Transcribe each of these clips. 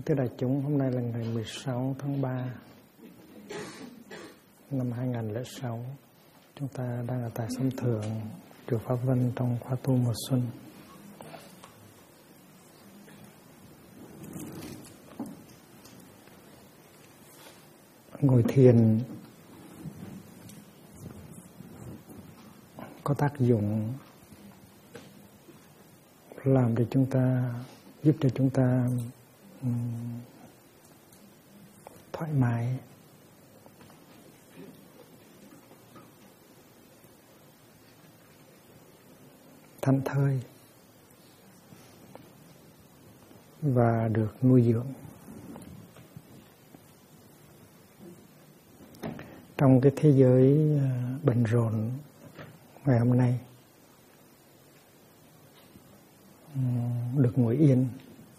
Thưa đại chúng, hôm nay là ngày 16 tháng 3 năm 2006. Chúng ta đang ở tại Sông Thượng, chùa Pháp Vân trong khóa tu mùa xuân. Ngồi thiền có tác dụng làm cho chúng ta, giúp cho chúng ta thoải mái, thảnh thơi và được nuôi dưỡng. Trong cái thế giới bận rộn ngày hôm nay, được ngồi yên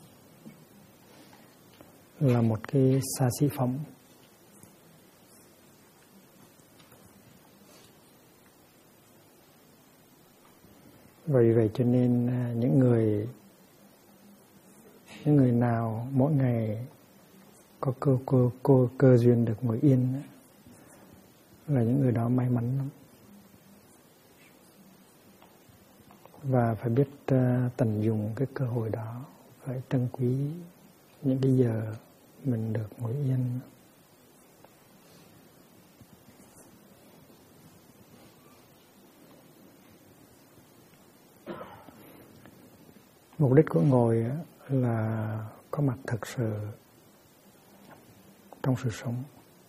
là một cái xa xỉ phẩm. Vì vậy cho nên những người nào mỗi ngày có cơ duyên được ngồi yên là những người đó may mắn lắm. Và phải biết tận dụng cái cơ hội đó, phải trân quý những cái giờ mình được ngồi yên. Mục đích của ngồi là có mặt thực sự trong sự sống.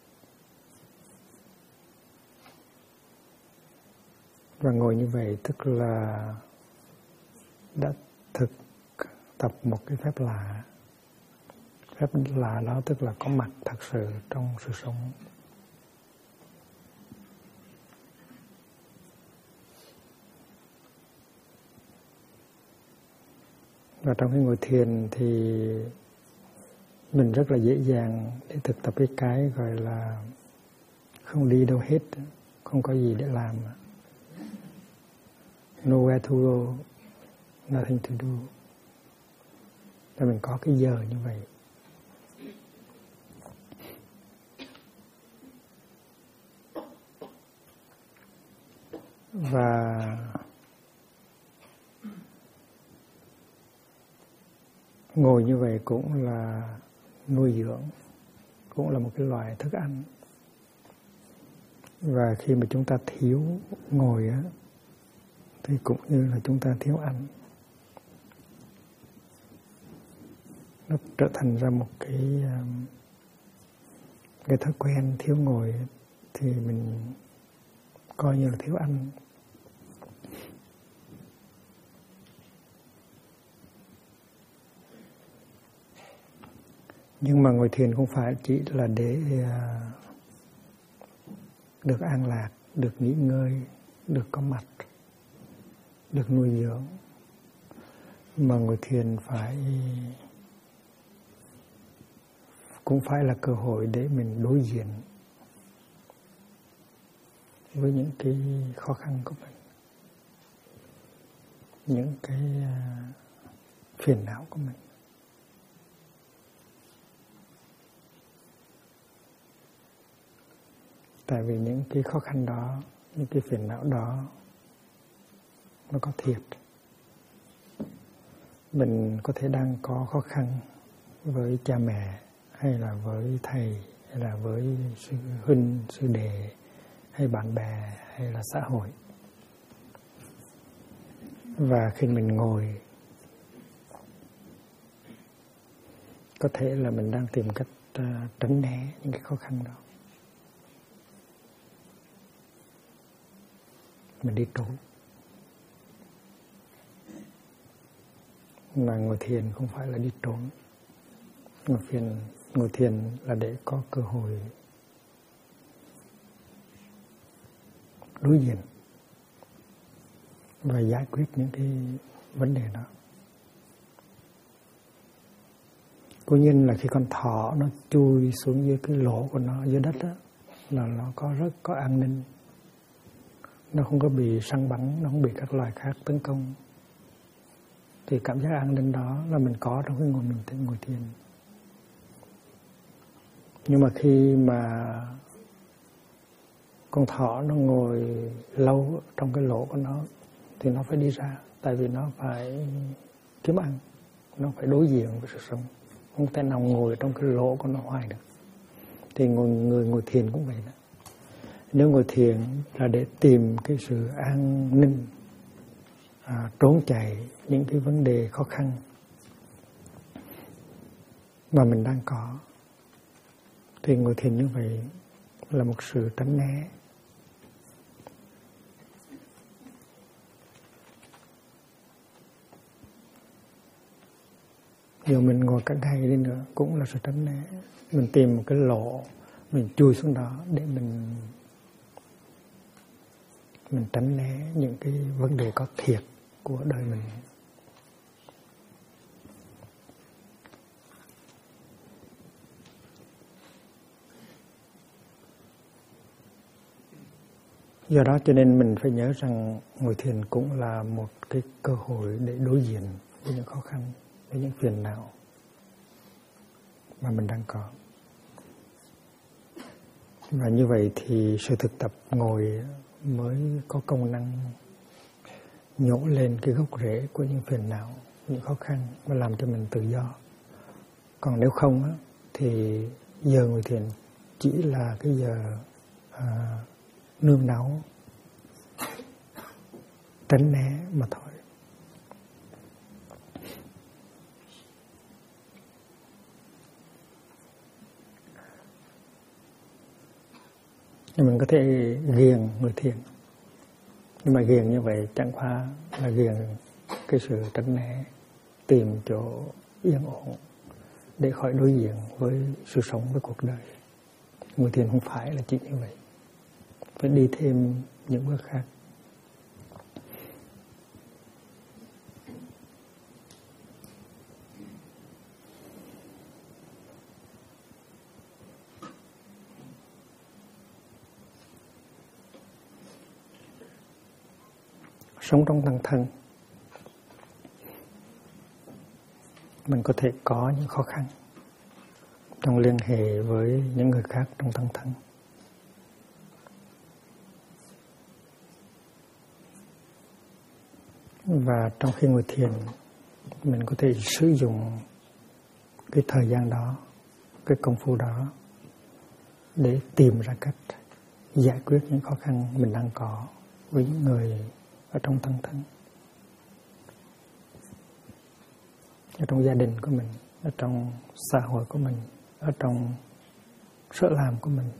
Và ngồi như vậy tức là đã thực tập một cái phép lạ. Phép lạ đó tức là có mặt thật sự trong sự sống. Và trong khi ngồi thiền thì mình rất là dễ dàng để thực tập cái gọi là không đi đâu hết, không có gì để làm. Nowhere to go, nothing to do. Để mình có cái giờ như vậy. Và ngồi như vậy cũng là nuôi dưỡng, cũng là một cái loại thức ăn. Và khi mà chúng ta thiếu ngồi á, thì cũng như là chúng ta thiếu ăn. Nó trở thành ra một cái thói quen thiếu ngồi thì mình coi như là thiếu ăn. Nhưng mà ngồi thiền không phải chỉ là để được an lạc, được nghỉ ngơi, được có mặt, được nuôi dưỡng. Mà ngồi thiền cũng phải là cơ hội để mình đối diện với những cái khó khăn của mình, những cái phiền não của mình. Tại vì những cái khó khăn đó, những cái phiền não đó nó có thiệt. Mình có thể đang có khó khăn với cha mẹ, hay là với thầy, hay là với sư huynh, sư đệ, hay bạn bè, hay là xã hội. Và khi mình ngồi, có thể là mình đang tìm cách tránh né những cái khó khăn đó. Mình đi trốn. Mà ngồi thiền không phải là đi trốn. Ngồi thiền là để có cơ hội đối diện và giải quyết những cái vấn đề đó. Cố nhiên là khi con thỏ nó chui xuống dưới cái lỗ của nó dưới đất đó, là nó rất có an ninh. Nó không có bị săn bắn, nó không bị các loài khác tấn công. Thì cảm giác an ninh đó là mình có trong cái ngồi thiền. Nhưng mà khi mà con thỏ nó ngồi lâu trong cái lỗ của nó thì nó phải đi ra, tại vì nó phải kiếm ăn, nó phải đối diện với sự sống, không thể nào ngồi trong cái lỗ của nó hoài được. Thì người ngồi thiền cũng vậy đó. Nếu ngồi thiền là để tìm cái sự an ninh, trốn chạy những cái vấn đề khó khăn mà mình đang có, thì ngồi thiền như vậy là một sự tránh né. Dù mình ngồi cả ngày đi nữa cũng là sự tránh né. Mình tìm một cái lỗ, mình chui xuống đó để mình tránh né những cái vấn đề có thiệt của đời mình. Do đó cho nên mình phải nhớ rằng ngồi thiền cũng là một cái cơ hội để đối diện với những khó khăn, với những phiền não mà mình đang có. Và như vậy thì sự thực tập ngồi mới có công năng nhổ lên cái gốc rễ của những phiền não, những khó khăn và làm cho mình tự do. Còn nếu không á, thì giờ ngồi thiền chỉ là cái giờ nương náu, tránh né mà thôi. Mình có thể ghiền người thiền, nhưng mà ghiền như vậy chẳng qua là ghiền cái sự tránh né, tìm chỗ yên ổn để khỏi đối diện với sự sống, với cuộc đời. Người thiền không phải là chỉ như vậy, phải đi thêm những bước khác. Sống trong tăng thân, mình có thể có những khó khăn trong liên hệ với những người khác trong tăng thân. Và trong khi ngồi thiền, mình có thể sử dụng cái thời gian đó, cái công phu đó để tìm ra cách giải quyết những khó khăn mình đang có với những người ở trong tăng thân, ở trong gia đình của mình, ở trong xã hội của mình, ở trong sở làm của mình.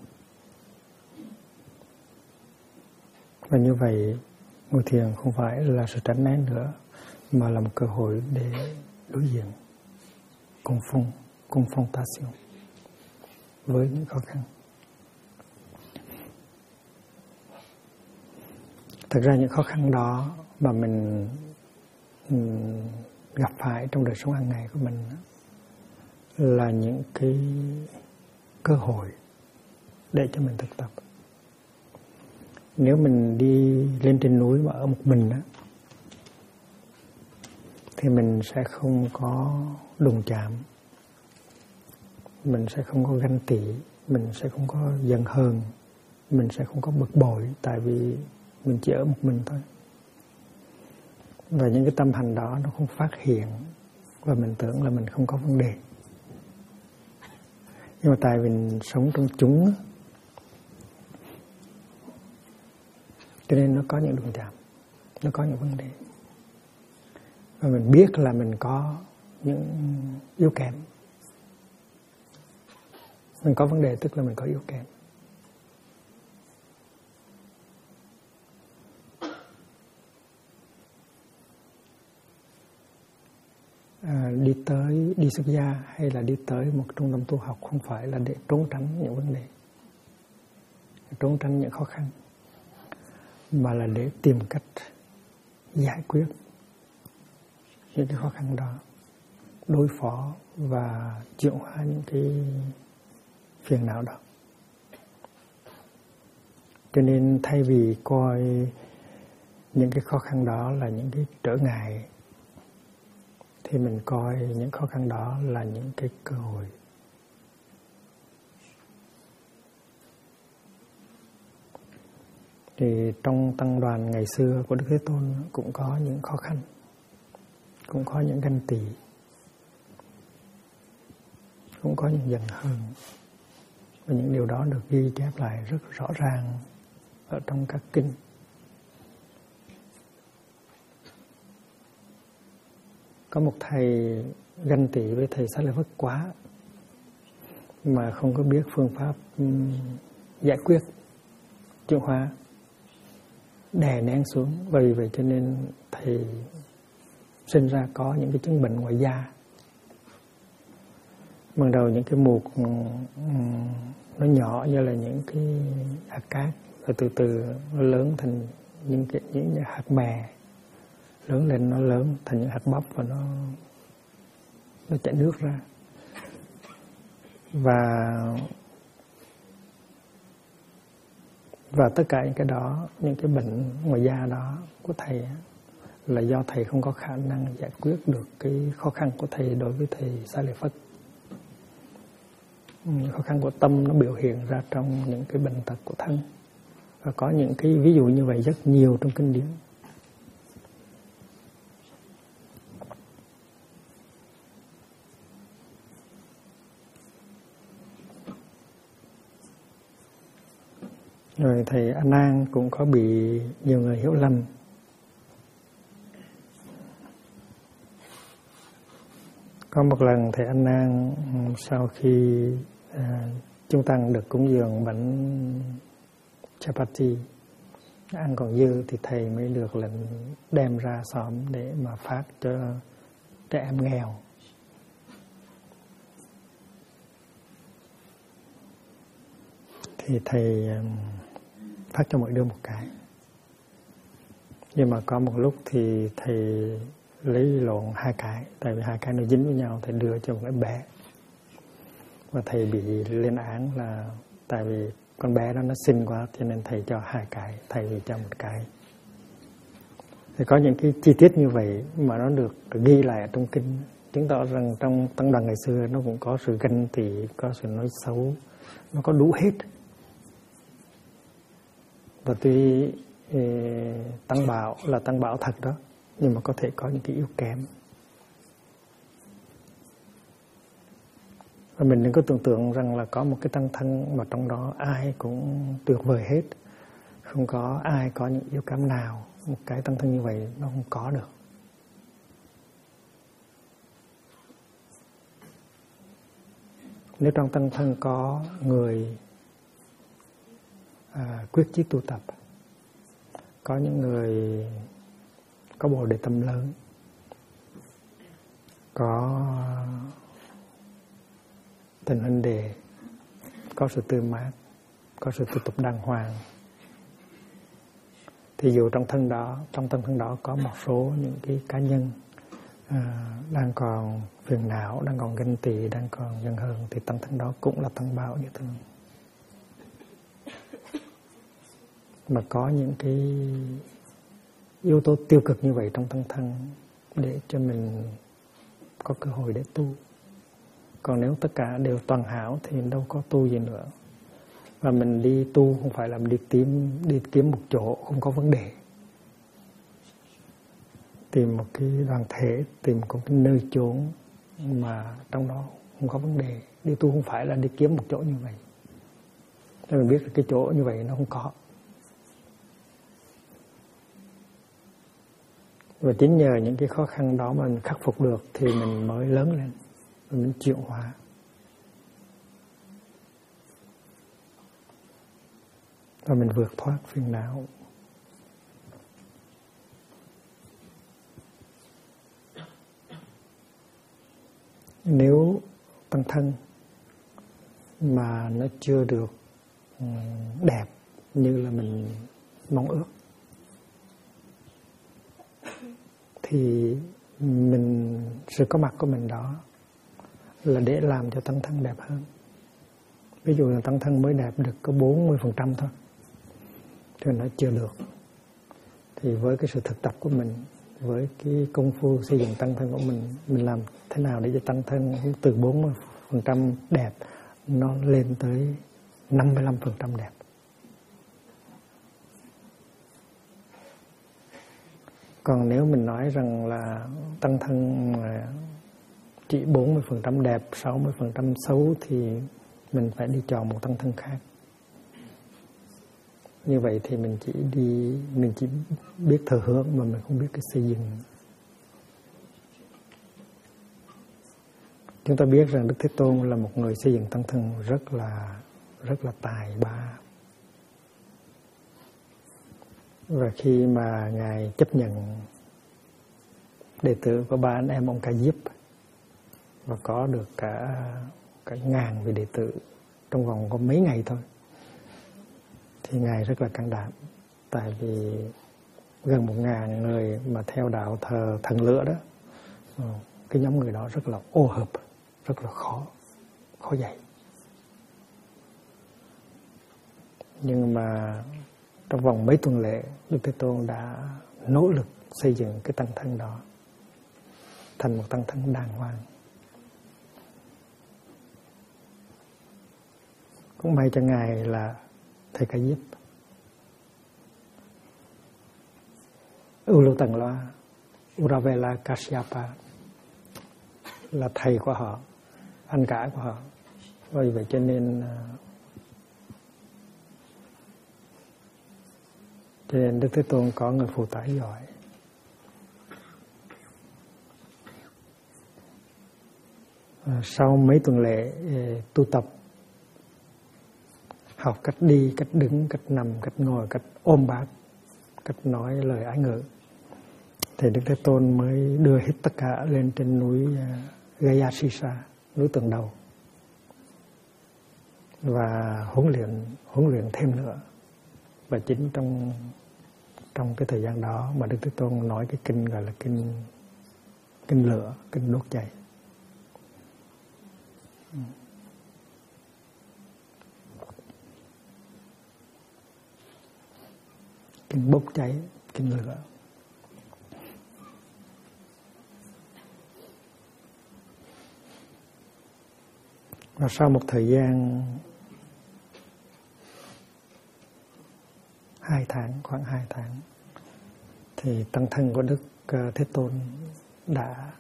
Và như vậy, ngồi thiền không phải là sự tránh né nữa, mà là một cơ hội để đối diện, confrontation với những khó khăn. Thật ra những khó khăn đó mà mình gặp phải trong đời sống hàng ngày của mình là những cái cơ hội để cho mình thực tập. Nếu mình đi lên trên núi mà ở một mình á, thì mình sẽ không có đụng chạm, mình sẽ không có ganh tị, mình sẽ không có giận hờn, mình sẽ không có bực bội, tại vì mình chỉ ở một mình thôi. Và những cái tâm hành đó nó không phát hiện, và mình tưởng là mình không có vấn đề. Nhưng mà tại mình sống trong chúng, cho nên nó có những đụng chạm, nó có những vấn đề. Và mình biết là mình có những yếu kém. Mình có vấn đề tức là mình có yếu kém. Đi xuất gia hay là đi tới một trung tâm tu học không phải là để trốn tránh những vấn đề, trốn tránh những khó khăn, mà là để tìm cách giải quyết những cái khó khăn đó, đối phó và chuyển hóa những cái phiền não đó. Cho nên thay vì coi những cái khó khăn đó là những cái trở ngại, thì mình coi những khó khăn đó là những cái cơ hội Thì trong tăng đoàn ngày xưa của Đức Thế Tôn cũng có những khó khăn, cũng có những ganh tị, cũng có những giận hờn. Và những điều đó được ghi chép lại rất rõ ràng ở trong các kinh. Có một thầy ganh tị với thầy Xá Lợi Phất quá, mà không có biết phương pháp giải quyết, chuyển hóa, đè nén xuống. Và vì vậy cho nên thầy sinh ra có những cái chứng bệnh ngoài da. Ban đầu những cái mụt nó nhỏ như là những cái hạt cát, rồi từ từ nó lớn thành những hạt mè, lớn lên nó lớn thành những hạt bắp và nó chảy nước ra. Và tất cả những cái đó, những cái bệnh ngoài da đó của thầy là do thầy không có khả năng giải quyết được cái khó khăn của thầy đối với thầy Xá Lợi Phất. Khó khăn của tâm nó biểu hiện ra trong những cái bệnh tật của thân. Và có những cái ví dụ như vậy rất nhiều trong kinh điển. Rồi thầy A Nan cũng có bị nhiều người hiểu lầm. Có một lần thầy A Nan sau khi chúng tăng được cúng dường bánh chapati, ăn còn dư thì thầy mới được lệnh đem ra xóm để mà phát cho trẻ em nghèo. Thì thầy phát cho mỗi đứa một cái. Nhưng mà có một lúc thì thầy lấy lộn 2 cái, tại vì 2 cái nó dính với nhau, thầy đưa cho một cái bé. Và thầy bị lên án là tại vì con bé đó nó xinh quá cho nên thầy cho 2 cái thay vì cho 1 cái. Thì có những cái chi tiết như vậy mà nó được ghi lại ở trong kinh, chứng tỏ rằng trong tăng đoàn ngày xưa nó cũng có sự ganh tị, có sự nói xấu, nó có đủ hết. Và tuy tăng bảo là tăng bảo thật đó, nhưng mà có thể có những cái yếu kém. Và mình đừng có tưởng tượng rằng là có một cái tăng thân mà trong đó ai cũng tuyệt vời hết. Không có ai có những yếu kém nào. Một cái tăng thân như vậy nó không có được. Nếu trong tăng thân có người quyết chí tu tập, có những người có bồ đề tâm lớn, có tình huynh đệ, có sự tươi mát, có sự tu tập đàng hoàng, thì dù trong tăng thân đó có một số những cái cá nhân đang còn phiền não, đang còn ganh tị, đang còn giận hờn, thì tăng thân đó cũng là tăng bảo như thế. Mà có những cái yếu tố tiêu cực như vậy trong tăng thân để cho mình có cơ hội để tu. Còn nếu tất cả đều toàn hảo thì đâu có tu gì nữa. Và mình đi tu không phải là mình đi kiếm một chỗ không có vấn đề. Tìm một cái đoàn thể, tìm một cái nơi chốn mà trong đó không có vấn đề. Đi tu không phải là đi kiếm một chỗ như vậy. Để mình biết là cái chỗ như vậy nó không có. Và chính nhờ những cái khó khăn đó mà mình khắc phục được thì mình mới lớn lên, mình chuyển hóa. Và mình vượt thoát phiền não. Nếu tăng thân mà nó chưa được đẹp như là mình mong ước thì sự có mặt của mình đó là để làm cho tăng thân đẹp hơn. Ví dụ là tăng thân mới đẹp được có 40% thôi thì nó chưa được. Thì với cái sự thực tập của mình, với cái công phu xây dựng tăng thân của mình làm thế nào để cho tăng thân từ 40% đẹp nó lên tới 55% đẹp. Còn nếu mình nói rằng là tăng thân chỉ 40% đẹp, 60% xấu thì mình phải đi chọn một tăng thân khác. Như vậy thì mình chỉ biết thừa hưởng mà mình không biết cái xây dựng. Chúng ta biết rằng Đức Thế Tôn là một người xây dựng tăng thân rất là tài ba. Và khi mà Ngài chấp nhận đệ tử của ba anh em ông Ca Diếp và có được cả ngàn vị đệ tử trong vòng có mấy ngày thôi, thì Ngài rất là can đảm. Tại vì gần 1.000 người mà theo đạo thờ thần lửa đó, cái nhóm người đó rất là ô hợp, rất là khó dạy. Nhưng mà trong vòng mấy tuần lễ, Đức Thế Tôn đã nỗ lực xây dựng cái tăng thân đó thành một tăng thân đàng hoàng. Cũng may cho Ngài là thầy Ca Diếp, Ulutangloa, Uravela Kasyapa là thầy của họ, anh cả của họ. Vì vậy cho nên Đức Thế Tôn có người phụ tá giỏi. Sau mấy tuần lễ tu tập, học cách đi, cách đứng, cách nằm, cách ngồi, cách ôm bát, cách nói lời ái ngữ, thì Đức Thế Tôn mới đưa hết tất cả lên trên núi Gayasisa, núi Tường Đầu, và huấn luyện thêm nữa. Và chính trong cái thời gian đó mà Đức Thế Tôn nói cái kinh gọi là kinh lửa, kinh đốt cháy. Kinh bốc cháy, kinh lửa. Và sau một thời gian 2 tháng, khoảng 2 tháng, thì tăng thân của Đức Thế Tôn đã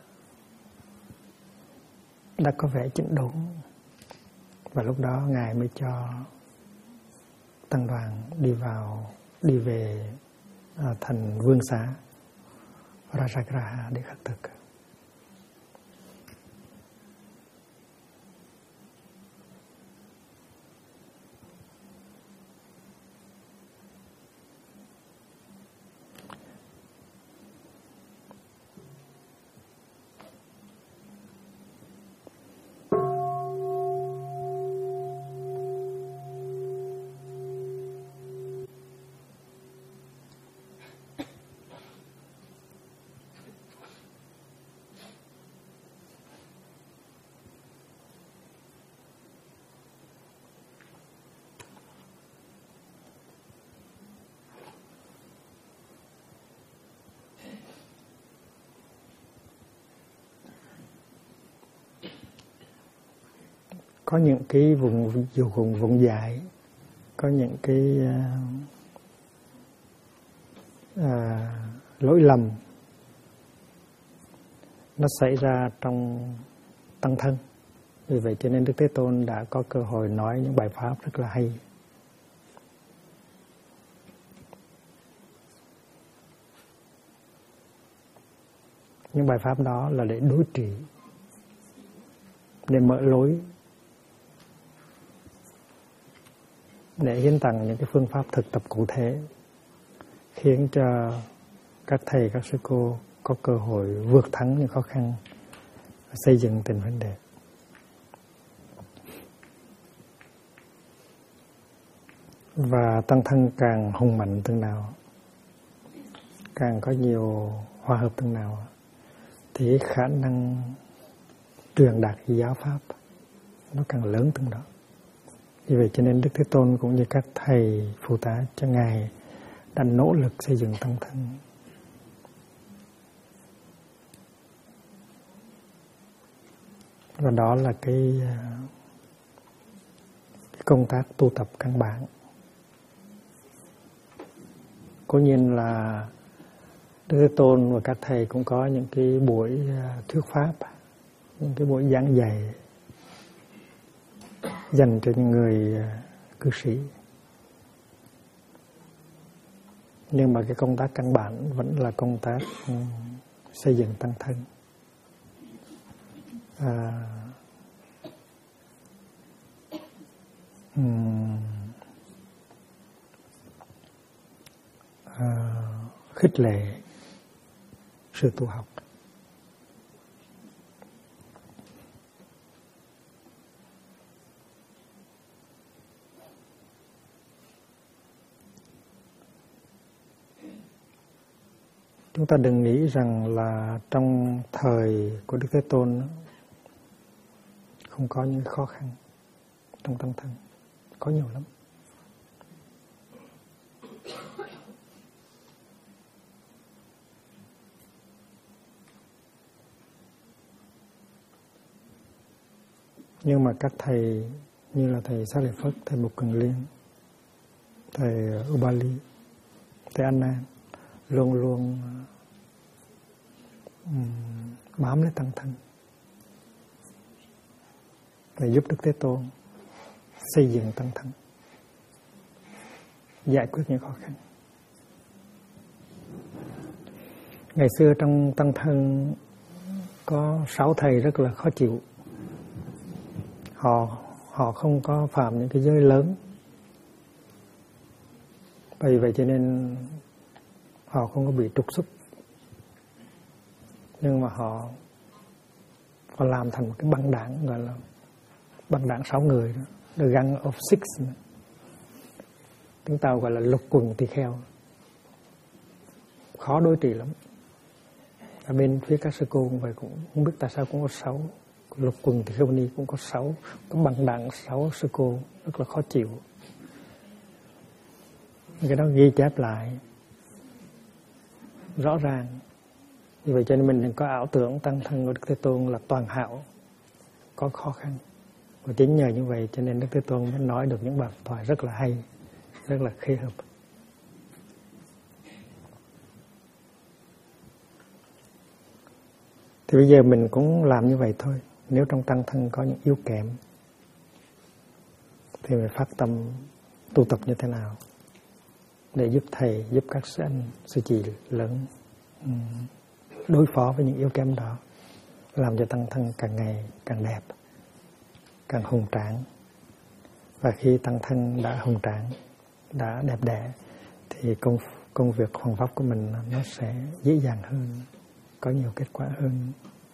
có vẻ chỉnh đốn. Và lúc đó Ngài mới cho tăng đoàn đi về thành Vương Xá Rajagraha để khất thực. Có những cái vùng dại, có những cái lỗi lầm nó xảy ra trong tăng thân. Vì vậy cho nên Đức Thế Tôn đã có cơ hội nói những bài pháp rất là hay. Những bài pháp đó là để đối trị, để mở lối, để hiến tặng những cái phương pháp thực tập cụ thể, khiến cho các thầy, các sư cô có cơ hội vượt thắng những khó khăn, xây dựng tình huynh đệ. Và tăng thân càng hùng mạnh từng nào, càng có nhiều hòa hợp từng nào, thì khả năng truyền đạt giáo pháp nó càng lớn từng đó. Vì vậy cho nên Đức Thế Tôn cũng như các thầy phụ tá cho Ngài đã nỗ lực xây dựng tăng thân. Và đó là cái công tác tu tập căn bản. Cố nhiên là Đức Thế Tôn và các thầy cũng có những cái buổi thuyết pháp, những cái buổi giảng dạy dành cho những người cư sĩ. Nhưng mà cái công tác căn bản vẫn là công tác xây dựng tăng thân. Khích lệ sự tu học. Chúng ta đừng nghĩ rằng là trong thời của Đức Thế Tôn không có những khó khăn trong tăng thân, có nhiều lắm. Nhưng mà các thầy như là thầy Xá Lợi Phất, thầy Mục Kiền Liên, thầy Ubali, thầy A Nan luôn luôn bám lấy tăng thân để giúp Đức Thế Tôn xây dựng tăng thân, giải quyết những khó khăn. Ngày xưa trong tăng thân có 6 thầy rất là khó chịu. Họ không có phạm những cái giới lớn, bởi vậy cho nên họ không có bị trục xuất. Nhưng mà họ làm thành một cái băng đảng, gọi là băng đảng 6 người đó, The Gang of Six. Tiếng Tàu gọi là lục quần tỳ kheo, khó đối trị lắm. Ở bên phía các sư cô cũng vậy, cũng không biết tại sao cũng có 6. Lục quần tỳ kheo ni cũng có 6, có băng đảng 6 sư cô, rất là khó chịu. Cái đó ghi chép lại rõ ràng. Vì vậy cho nên mình đừng có ảo tưởng tăng thân của Đức Thế Tôn là toàn hảo, có khó khăn. Và chính nhờ như vậy cho nên Đức Thế Tôn mới nói được những bài thoại rất là hay, rất là khê hợp. Thì bây giờ mình cũng làm như vậy thôi. Nếu trong tăng thân có những yếu kém thì mình phát tâm tu tập như thế nào để giúp thầy, giúp các sư anh, sư chị lớn đối phó với những yếu kém đó, làm cho tăng thân càng ngày càng đẹp, càng hùng tráng. Và khi tăng thân đã hùng tráng, đã đẹp đẽ, thì công việc hoằng pháp của mình nó sẽ dễ dàng hơn, có nhiều kết quả hơn.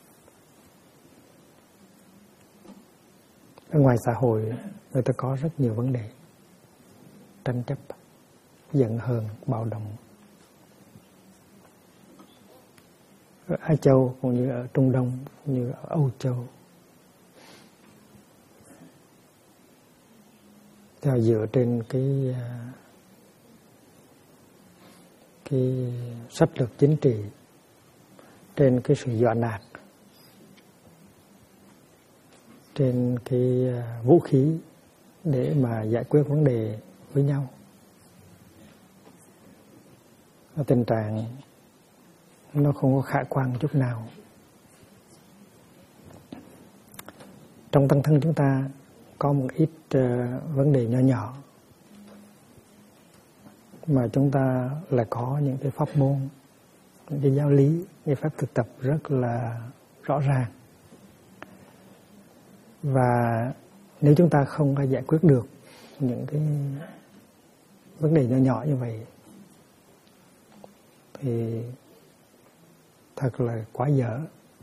Ở ngoài xã hội, người ta có rất nhiều vấn đề tranh chấp, giận hờn, bạo động. Ở Á Châu cũng như ở Trung Đông, cũng như ở Âu Châu, dựa trên cái sách lược chính trị, trên cái sự dọa nạt, trên cái vũ khí để mà giải quyết vấn đề với nhau. Tình trạng nó không có khả quan chút nào. Trong tăng thân chúng ta có một ít vấn đề nhỏ nhỏ mà chúng ta lại có những cái pháp môn, những cái giáo lý, những pháp thực tập rất là rõ ràng. Và nếu chúng ta không có giải quyết được những cái vấn đề nhỏ nhỏ như vậy thì thật là quá dở.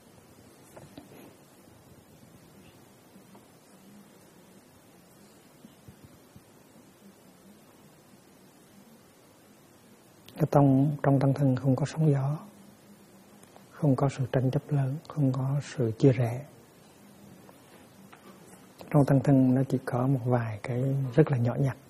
Trong tăng thân không có sóng gió, không có sự tranh chấp lớn, không có sự chia rẽ. Trong tăng thân nó chỉ có một vài cái rất là nhỏ nhặt.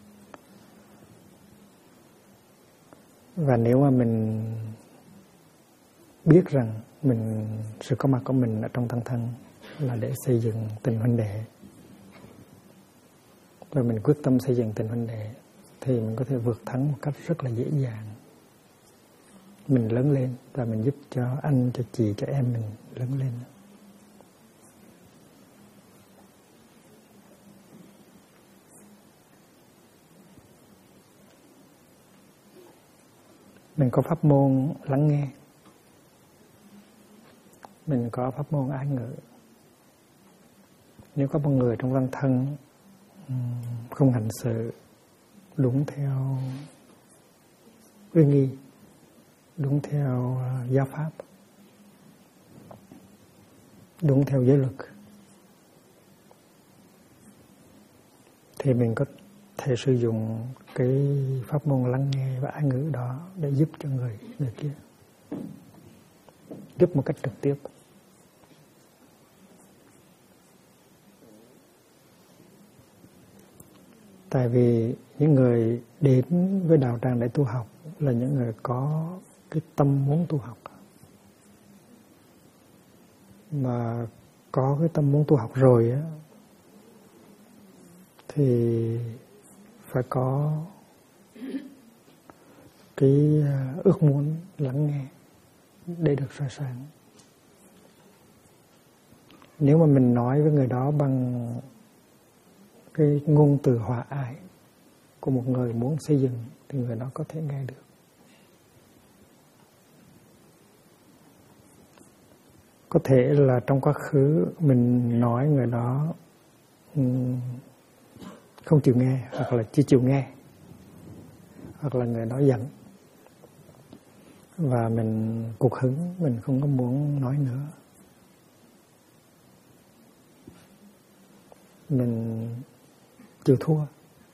Và nếu mà mình biết rằng sự có mặt của mình ở trong tăng thân là để xây dựng tình huynh đệ, và mình quyết tâm xây dựng tình huynh đệ, thì mình có thể vượt thắng một cách rất là dễ dàng mình lớn lên và mình giúp cho anh, cho chị, cho em mình lớn lên. Mình có pháp môn lắng nghe, mình có pháp môn ái ngữ. Nếu có một người trong văn thân không hành sự đúng theo uy nghi, đúng theo giáo pháp, đúng theo giới luật, thì mình có thể sử dụng cái pháp môn lắng nghe và ái ngữ đó để giúp cho người kia, giúp một cách trực tiếp. Tại vì những người đến với đạo tràng để tu học là những người có cái tâm muốn tu học. Mà có cái tâm muốn tu học rồi á, thì phải có cái ước muốn lắng nghe để được soi sáng. Nếu mà mình nói với người đó bằng cái ngôn từ hòa ái của một người muốn xây dựng thì người đó có thể nghe được. Có thể là trong quá khứ mình nói người đó không chịu nghe, hoặc là chưa chịu nghe, hoặc là người đó giận và mình cục hứng, mình không có muốn nói nữa. Mình chịu thua.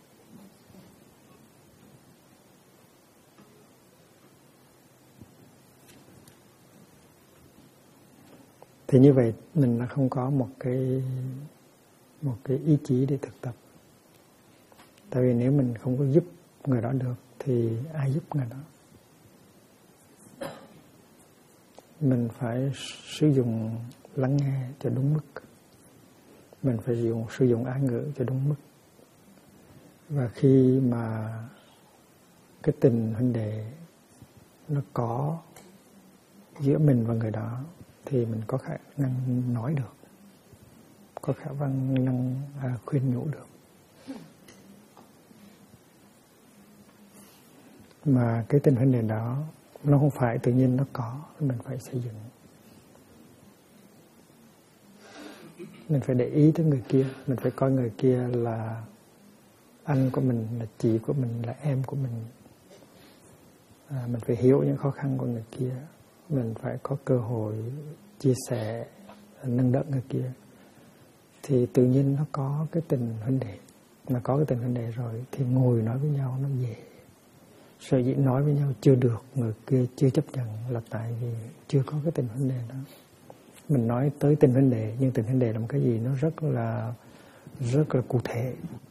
Thì như vậy mình đã không có một cái ý chí để thực tập. Tại vì nếu mình không có giúp người đó được thì ai giúp người đó? Mình phải sử dụng lắng nghe cho đúng mức. Mình phải sử dụng ái ngữ cho đúng mức. Và khi mà cái tình huynh đệ nó có giữa mình và người đó thì mình có khả năng nói được, có khả năng khuyên nhủ được. Mà cái tình huynh đệ đó nó không phải tự nhiên nó có, mình phải xây dựng. Mình phải để ý tới người kia, mình phải coi người kia là anh của mình, là chị của mình, là em của mình. Mình phải hiểu những khó khăn của người kia, mình phải có cơ hội chia sẻ, nâng đỡ người kia. Thì tự nhiên nó có cái tình huynh đệ. Mà có cái tình huynh đệ rồi thì ngồi nói với nhau nó dễ. Sở dĩ nói với nhau chưa được, người kia chưa chấp nhận là tại vì chưa có cái tình huynh đệ đó. Mình nói tới tình huynh đệ, nhưng tình huynh đệ là một cái gì nó rất là cụ thể.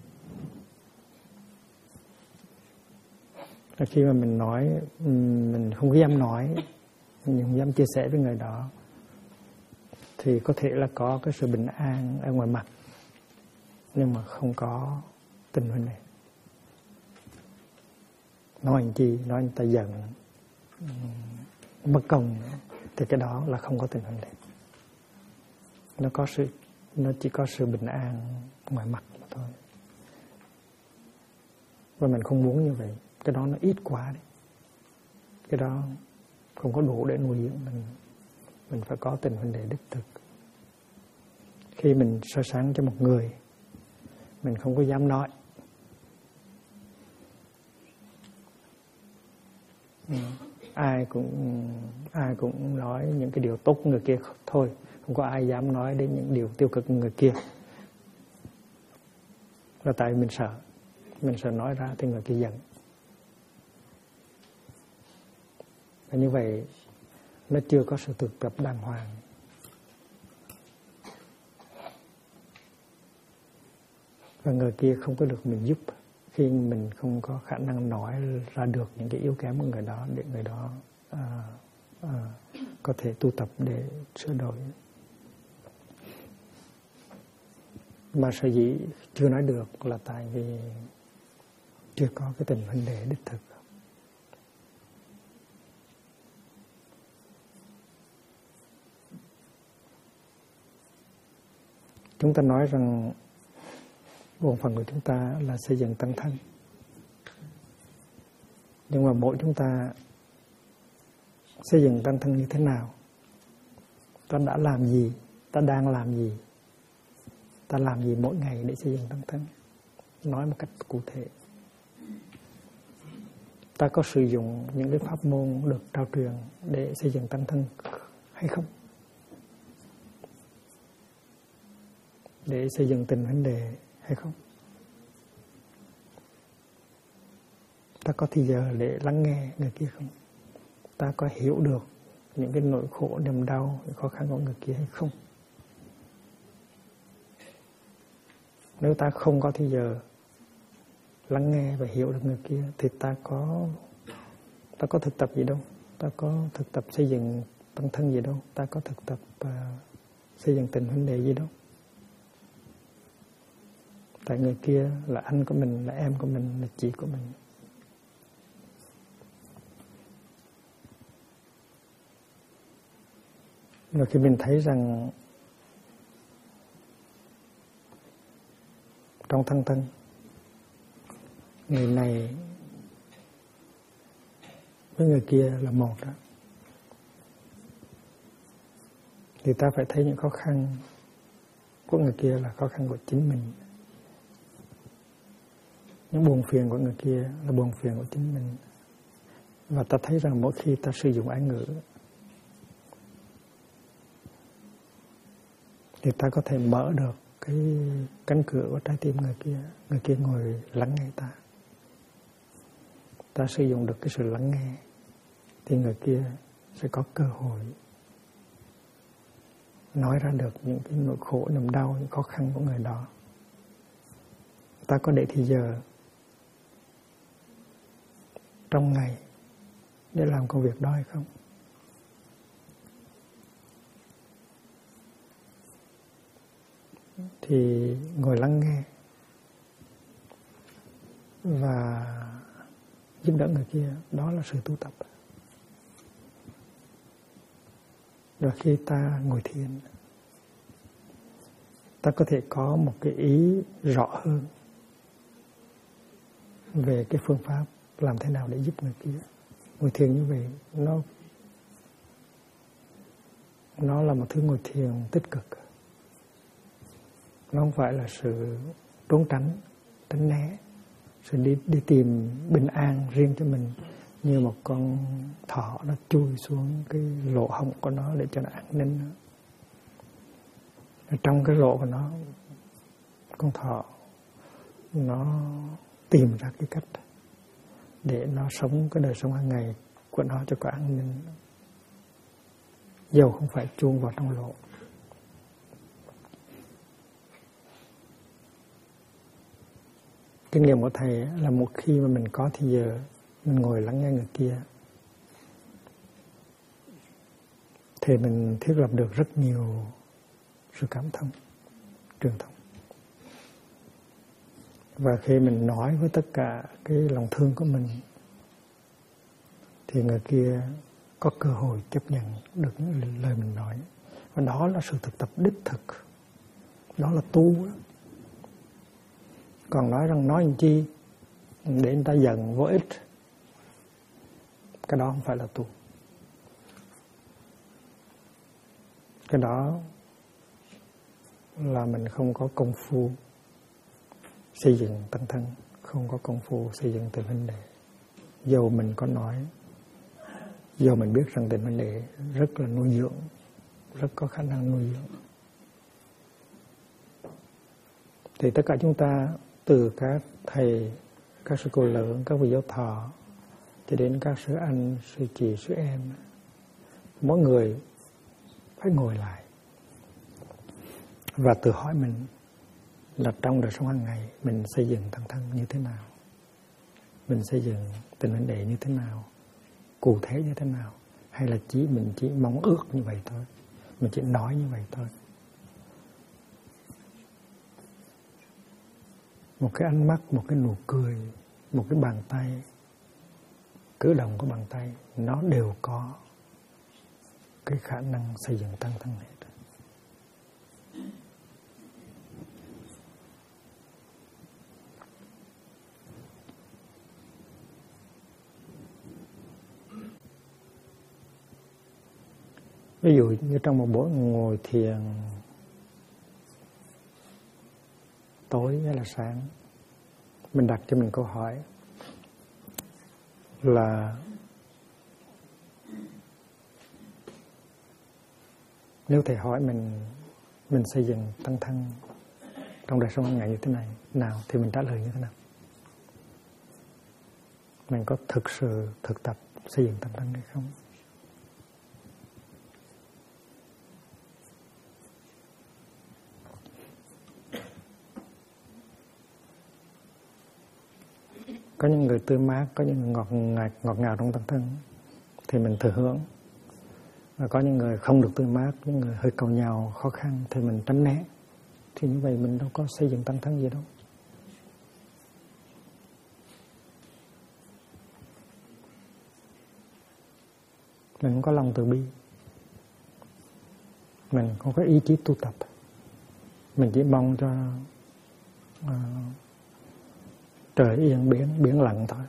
Khi mà mình nói, mình không có dám nói, mình không dám chia sẻ với người đó, thì có thể là có cái sự bình an ở ngoài mặt, nhưng mà không có tình huynh đệ. Nói anh chi, nói anh ta giận, bất công, thì cái đó là không có tình huynh đệ. Nó chỉ có sự bình an ngoài mặt mà thôi. Và mình không muốn như vậy. Cái đó nó ít quá đấy. Cái đó không có đủ để nuôi dưỡng mình. Mình phải có tình huynh đệ đích thực. Khi mình soi sáng cho một người, mình không có dám nói. Ai cũng nói những cái điều tốt của người kia thôi. Không có ai dám nói đến những điều tiêu cực của người kia. Là tại mình sợ. Mình sợ nói ra thì người kia giận. Và như vậy nó chưa có sự thực tập đàng hoàng. Và người kia không có được mình giúp khi mình không có khả năng nói ra được những cái yếu kém của người đó để người đó có thể tu tập để sửa đổi. Mà sở dĩ chưa nói được là tại vì chưa có cái tình huynh đệ đích thực. Chúng ta nói rằng bổn phận của chúng ta là xây dựng tăng thân. Nhưng mà mỗi chúng ta xây dựng tăng thân như thế nào? Ta đã làm gì? Ta đang làm gì? Ta làm gì mỗi ngày để xây dựng tăng thân? Nói một cách cụ thể. Ta có sử dụng những cái pháp môn được trao truyền để xây dựng tăng thân hay không? Để xây dựng tình vấn đề hay không? Ta có thời giờ để lắng nghe người kia không? Ta có hiểu được những cái nỗi khổ, niềm đau, những khó khăn của người kia hay không? Nếu ta không có thời giờ lắng nghe và hiểu được người kia thì ta có thực tập gì đâu, ta có thực tập xây dựng tăng thân gì đâu, ta có thực tập xây dựng tình vấn đề gì đâu. Tại người kia là anh của mình, là em của mình, là chị của mình. Và khi mình thấy rằng trong thân thân người này với người kia là một đó, thì ta phải thấy những khó khăn của người kia là khó khăn của chính mình. Những buồn phiền của người kia là buồn phiền của chính mình. Và ta thấy rằng mỗi khi ta sử dụng ái ngữ thì ta có thể mở được cái cánh cửa của trái tim người kia ngồi lắng nghe ta. Ta sử dụng được cái sự lắng nghe thì người kia sẽ có cơ hội nói ra được những cái nỗi khổ, niềm đau, những khó khăn của người đó. Ta có để thì giờ trong ngày để làm công việc đó hay không? Thì ngồi lắng nghe và giúp đỡ người kia, đó là sự tu tập. Rồi khi ta ngồi thiền, ta có thể có một cái ý rõ hơn về cái phương pháp làm thế nào để giúp người kia. Ngồi thiền như vậy nó là một thứ ngồi thiền tích cực. Nó không phải là sự trốn tránh né, sự đi tìm bình an riêng cho mình, như một con thỏ nó chui xuống cái lỗ hổng của nó để cho nó an ninh. Trong cái lỗ của nó, con thỏ nó tìm ra cái cách để nó sống cái đời sống hàng ngày của nó cho có an ninh, dầu không phải chuông vào trong lỗ. Kinh nghiệm của thầy là một khi mà mình có thì giờ mình ngồi lắng nghe người kia thì mình thiết lập được rất nhiều sự cảm thông, truyền thông. Và khi mình nói với tất cả cái lòng thương của mình thì người kia có cơ hội chấp nhận được những lời mình nói. Và đó là sự thực tập đích thực, đó là tu đó. Còn nói rằng nói làm chi để người ta giận vô ích, cái đó không phải là tu. Cái đó là mình không có công phu xây dựng tăng thân, không có công phu xây dựng tình vấn đề. Dầu mình có nói, dầu mình biết rằng tình vấn đề rất là nuôi dưỡng, rất có khả năng nuôi dưỡng, thì tất cả chúng ta, từ các thầy, các sư cô lớn, các vị giáo thọ cho đến các sư anh, sư chị, sư em, mỗi người phải ngồi lại và tự hỏi mình là trong đời sống hàng ngày mình xây dựng tăng thân như thế nào, mình xây dựng tình vấn đề như thế nào, cụ thể như thế nào, hay là mình chỉ mong ước như vậy thôi, mình chỉ nói như vậy thôi. Một cái ánh mắt, một cái nụ cười, một cái bàn tay, cử động của bàn tay, nó đều có cái khả năng xây dựng tăng thân hết. Ví dụ như trong một buổi ngồi thiền tối hay là sáng, mình đặt cho mình câu hỏi là nếu thầy hỏi mình xây dựng tăng thân trong đời sống hàng ngày như thế này nào, thì mình trả lời như thế nào? Mình có thực sự thực tập xây dựng tăng thân hay không? Có những người tươi mát, có những người ngọt ngào trong tăng thân thì mình thừa hưởng. Và có những người không được tươi mát, những người hơi cầu nhào, khó khăn thì mình tránh né. Thì như vậy mình đâu có xây dựng tăng thân gì đâu. Mình không có lòng từ bi, mình không có ý chí tu tập. Mình chỉ mong cho trời yên biển lặng thôi.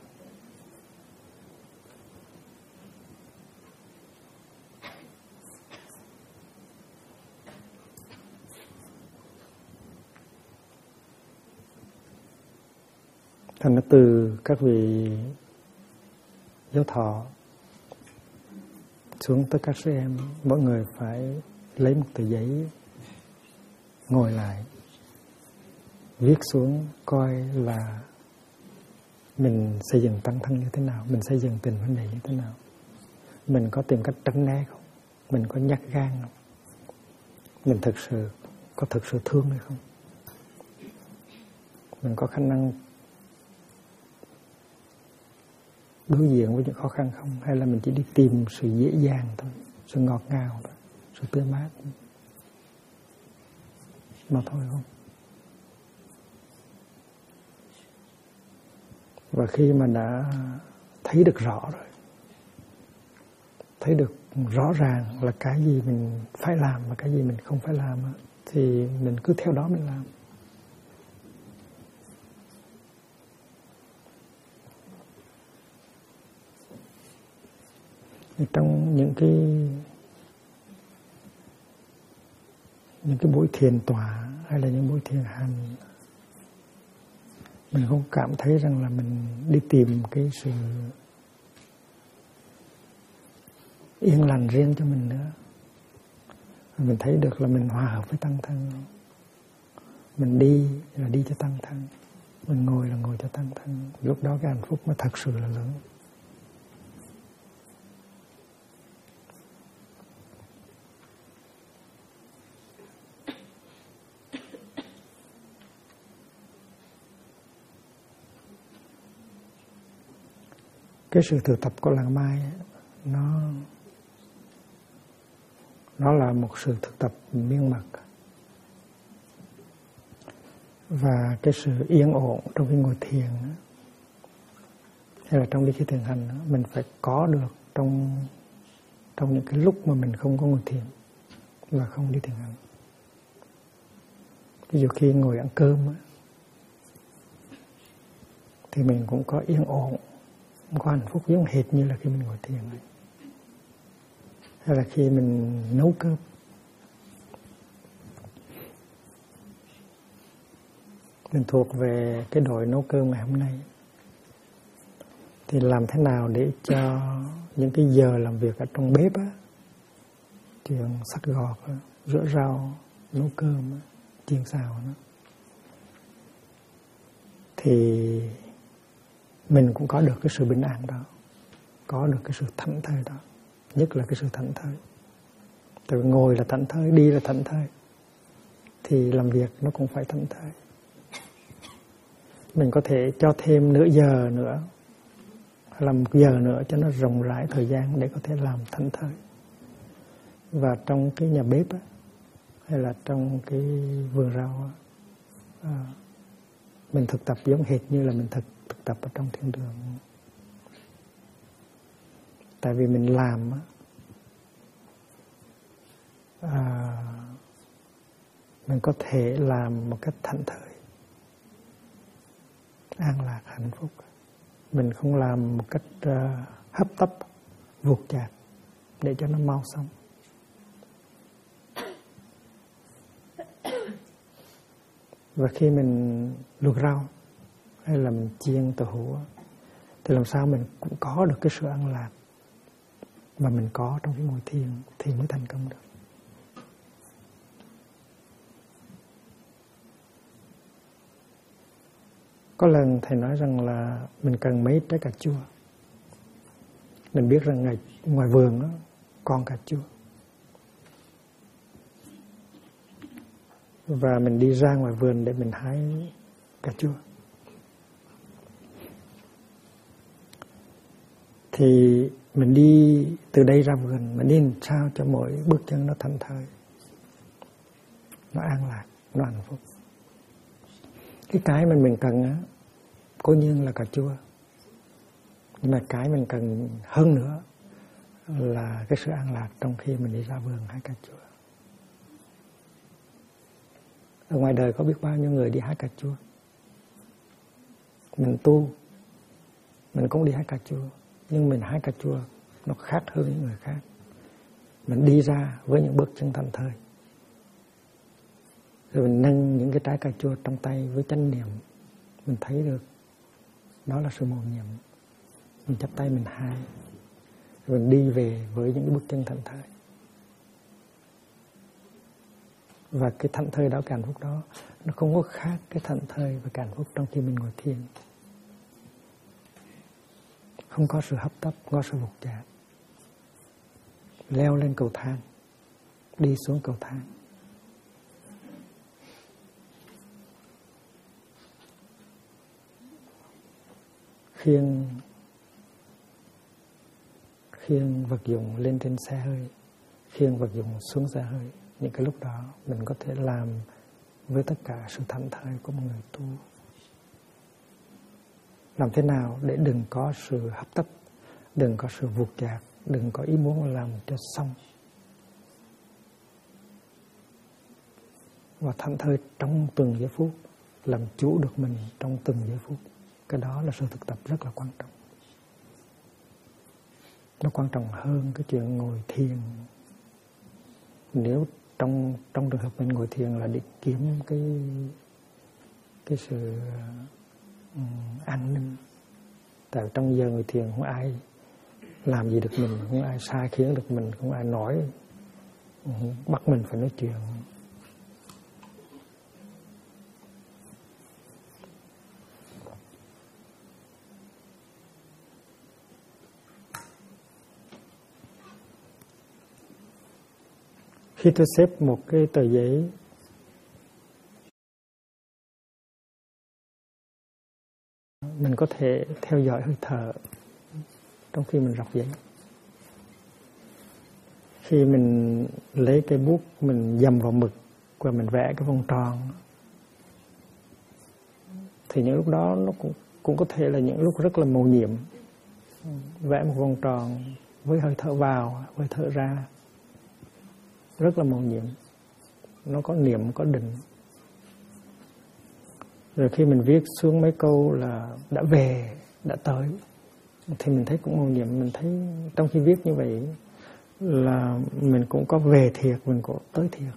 Thành nó từ các vị giáo thọ xuống tới các sư em, mỗi người phải lấy một tờ giấy, ngồi lại, viết xuống coi là mình xây dựng tăng thân như thế nào, mình xây dựng tình vấn đề như thế nào, mình có tìm cách tránh né không, mình có nhát gan không, mình có thực sự thương hay không, mình có khả năng đối diện với những khó khăn không, hay là mình chỉ đi tìm sự dễ dàng thôi, sự ngọt ngào thôi, sự tươi mát mà thôi không. Và khi mà đã thấy được rõ rồi, thấy được rõ ràng là cái gì mình phải làm và cái gì mình không phải làm, thì mình cứ theo đó mình làm. Trong những cái buổi thiền tọa hay là những buổi thiền hành, mình không cảm thấy rằng là mình đi tìm cái sự yên lành riêng cho mình nữa. Mình thấy được là mình hòa hợp với tăng thân. Mình đi là đi cho tăng thân, mình ngồi là ngồi cho tăng thân. Lúc đó cái hạnh phúc mới thật sự là lớn. Cái sự thực tập của Làng Mai nó là một sự thực tập miên mật. Và cái sự yên ổn trong cái ngồi thiền hay là trong cái thiền hành, mình phải có được trong những cái lúc mà mình không có ngồi thiền và không đi thiền hành. Ví dụ khi ngồi ăn cơm thì mình cũng có yên ổn, có hạnh phúc giống hệt như là khi mình ngồi thiền này. Hay là khi mình nấu cơm, mình thuộc về cái đội nấu cơm ngày hôm nay, thì làm thế nào để cho những cái giờ làm việc ở trong bếp chuyện sắc gọt, rửa rau, nấu cơm, chiên xào thì mình cũng có được cái sự bình an đó, có được cái sự thảnh thơi đó, nhất là cái sự thảnh thơi. Tại vì ngồi là thảnh thơi, đi là thảnh thơi, thì làm việc nó cũng phải thảnh thơi. Mình có thể cho thêm nửa giờ nữa, hay là 1 giờ nữa cho nó rộng rãi thời gian để có thể làm thảnh thơi. Và trong cái nhà bếp hay là trong cái vườn rau mình thực tập giống hệt như là mình thực tập ở trong thiên đường. Tại vì mình làm mình có thể làm một cách thảnh thơi, an lạc, hạnh phúc. Mình không làm một cách hấp tấp, vụt chạc để cho nó mau xong. Và khi mình luộc rau hay là mình chiên tàu hũ thì làm sao mình cũng có được cái sự an lạc mà mình có trong cái ngồi thiền thì mới thành công được. Có lần thầy nói rằng là mình cần mấy trái cà chua. Mình biết rằng ngoài vườn đó còn cà chua. Và mình đi ra ngoài vườn để mình hái cà chua. Thì mình đi từ đây ra vườn, mình đi làm sao cho mỗi bước chân nó thảnh thơi, nó an lạc, nó hạnh phúc. Cái mình cần á, cố nhiên là cà chua. Nhưng mà cái mình cần hơn nữa là cái sự an lạc trong khi mình đi ra vườn hái cà chua. Ở ngoài đời có biết bao nhiêu người đi hái cà chua. Mình tu, mình cũng đi hái cà chua. Nhưng mình hái cà chua nó khác hơn những người khác. Mình đi ra với những bước chân thảnh thơi. Rồi mình nâng những cái trái cà chua trong tay với chánh niệm. Mình thấy được đó là sự mầu nhiệm. Mình chắp tay mình hái. Rồi mình đi về với những bước chân thảnh thơi. Và cái thảnh thơi đó, cái hạnh phúc đó, nó không có khác cái thảnh thơi và cái hạnh phúc trong khi mình ngồi thiền. Không có sự hấp tấp, không có sự vụt chạm. Leo lên cầu thang, đi xuống cầu thang. Khiêng vật dụng lên trên xe hơi, khiêng vật dụng xuống xe hơi. Những cái lúc đó mình có thể làm với tất cả sự thảnh thơi của một người tu. Làm thế nào để đừng có sự hấp tấp, đừng có sự vụt chạc, đừng có ý muốn làm cho xong. Và thảnh thơi trong từng giây phút, làm chủ được mình trong từng giây phút. Cái đó là sự thực tập rất là quan trọng. Nó quan trọng hơn cái chuyện ngồi thiền. Nếu trong trường hợp mình ngồi thiền là để kiếm cái sự an ninh. Tại trong giờ ngồi thiền không ai làm gì được mình, không ai sai khiến được mình, không ai nói bắt mình phải nói chuyện. Khi tôi xếp một cái tờ giấy mình có thể theo dõi hơi thở trong khi mình rọc giấy. Khi mình lấy cây bút mình dầm vào mực và mình vẽ cái vòng tròn thì những lúc đó nó cũng có thể là những lúc rất là mầu nhiệm. Vẽ một vòng tròn với hơi thở vào, hơi thở ra, rất là mầu nhiệm. Nó có niệm, có định. Rồi khi mình viết xuống mấy câu là đã về, đã tới, thì mình thấy cũng mầu nhiệm. Mình thấy trong khi viết như vậy là mình cũng có về thiệt, mình có tới thiệt.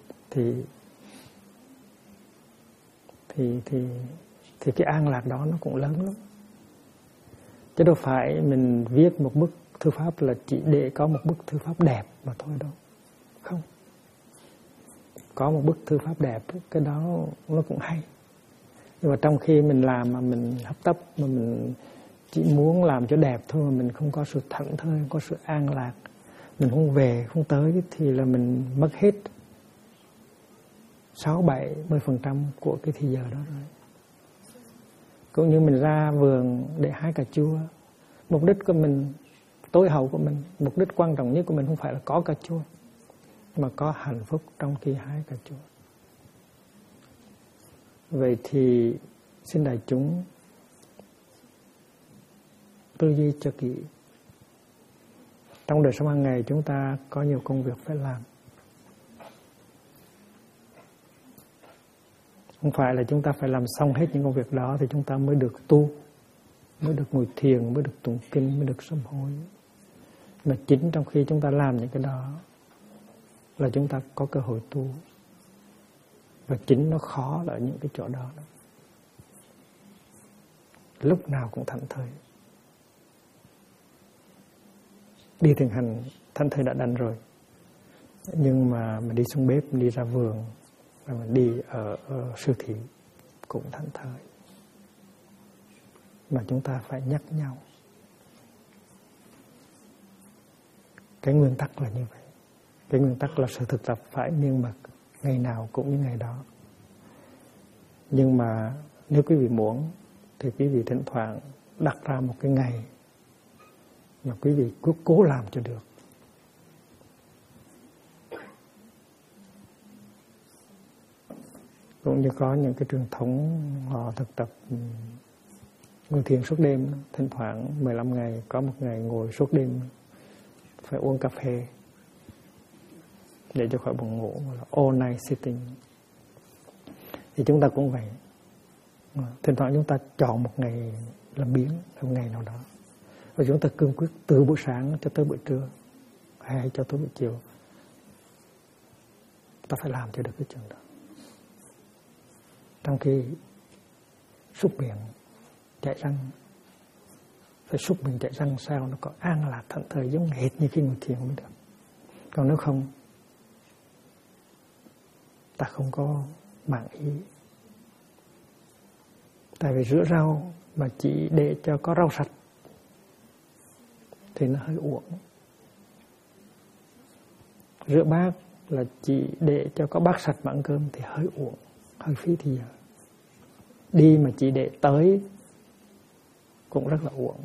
Thì cái an lạc đó nó cũng lớn lắm. Chứ đâu phải mình viết một bức thư pháp là chỉ để có một bức thư pháp đẹp mà thôi đâu. Không. Có một bức thư pháp đẹp, cái đó nó cũng hay. Nhưng mà trong khi mình làm mà mình hấp tấp, mà mình chỉ muốn làm cho đẹp thôi, mà mình không có sự thảnh thơi, không có sự an lạc, mình không về, không tới, thì là mình mất hết 6-70% của cái thì giờ đó rồi. Cũng như mình ra vườn để hái cà chua, mục đích của mình, tối hậu của mình, mục đích quan trọng nhất của mình không phải là có cà chua, mà có hạnh phúc trong khi hái cà chua. Vậy thì xin đại chúng tư duy cho kỹ. Trong đời sống hàng ngày chúng ta có nhiều công việc phải làm. Không phải là chúng ta phải làm xong hết những công việc đó thì chúng ta mới được tu, mới được ngồi thiền, mới được tụng kinh, mới được sám hối. Mà chính trong khi chúng ta làm những cái đó là chúng ta có cơ hội tu. Và chính nó khó là ở những cái chỗ đó. Lúc nào cũng thảnh thơi. Đi thiền hành thảnh thơi đã đành rồi, nhưng mà mình đi xuống bếp, mình đi ra vườn, và mình đi ở siêu thị cũng thảnh thơi. Mà chúng ta phải nhắc nhau. Cái nguyên tắc là như vậy. Cái nguyên tắc là sự thực tập phải miên mật, ngày nào cũng như ngày đó. Nhưng mà nếu quý vị muốn thì quý vị thỉnh thoảng đặt ra một cái ngày mà quý vị cứ cố làm cho được. Cũng như có những cái truyền thống họ thực tập ngồi thiền suốt đêm, thỉnh thoảng 15 ngày có một ngày ngồi suốt đêm, phải uống cà phê để cho khỏi buồn ngủ, là all night sitting. Thì chúng ta cũng vậy. Thỉnh thoảng chúng ta chọn một ngày làm biến, một ngày nào đó, và chúng ta cương quyết từ buổi sáng cho tới buổi trưa hay cho tới buổi chiều, ta phải làm cho được cái chuyện đó. Trong khi súc miệng chạy răng, phải súc miệng chạy răng sao nó có an lạc thảnh thơi giống hệt như khi ngồi thiền mới được. Còn nếu không, ta không có mạng ý. Tại vì rửa rau mà chỉ để cho có rau sạch thì nó hơi uổng. Rửa bát là chỉ để cho có bát sạch mà ăn cơm thì hơi uổng, hơi phí thì giờ. Đi mà chỉ để tới cũng rất là uổng.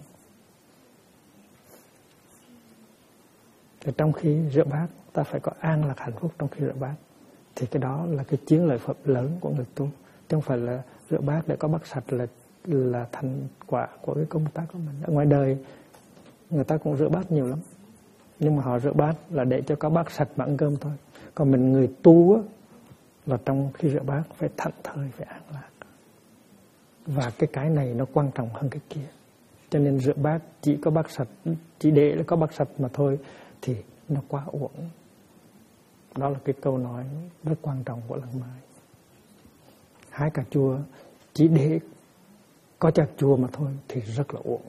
Thì trong khi rửa bát, ta phải có an lạc hạnh phúc trong khi rửa bát. Thì cái đó là cái chiến lợi phẩm lớn của người tu. Chứ không phải là rửa bát để có bát sạch là thành quả của cái công tác của mình. Ở ngoài đời, người ta cũng rửa bát nhiều lắm. Nhưng mà họ rửa bát là để cho có bát sạch mà ăn cơm thôi. Còn mình người tu á, là trong khi rửa bát phải thảnh thơi, phải an lạc. Và cái này nó quan trọng hơn cái kia. Cho nên rửa bát chỉ có bát sạch, chỉ để là có bát sạch mà thôi thì nó quá uổng. Đó là cái câu nói rất quan trọng của Lăng Mai. Hái cà chua chỉ để có chạc chua mà thôi thì rất là uổng.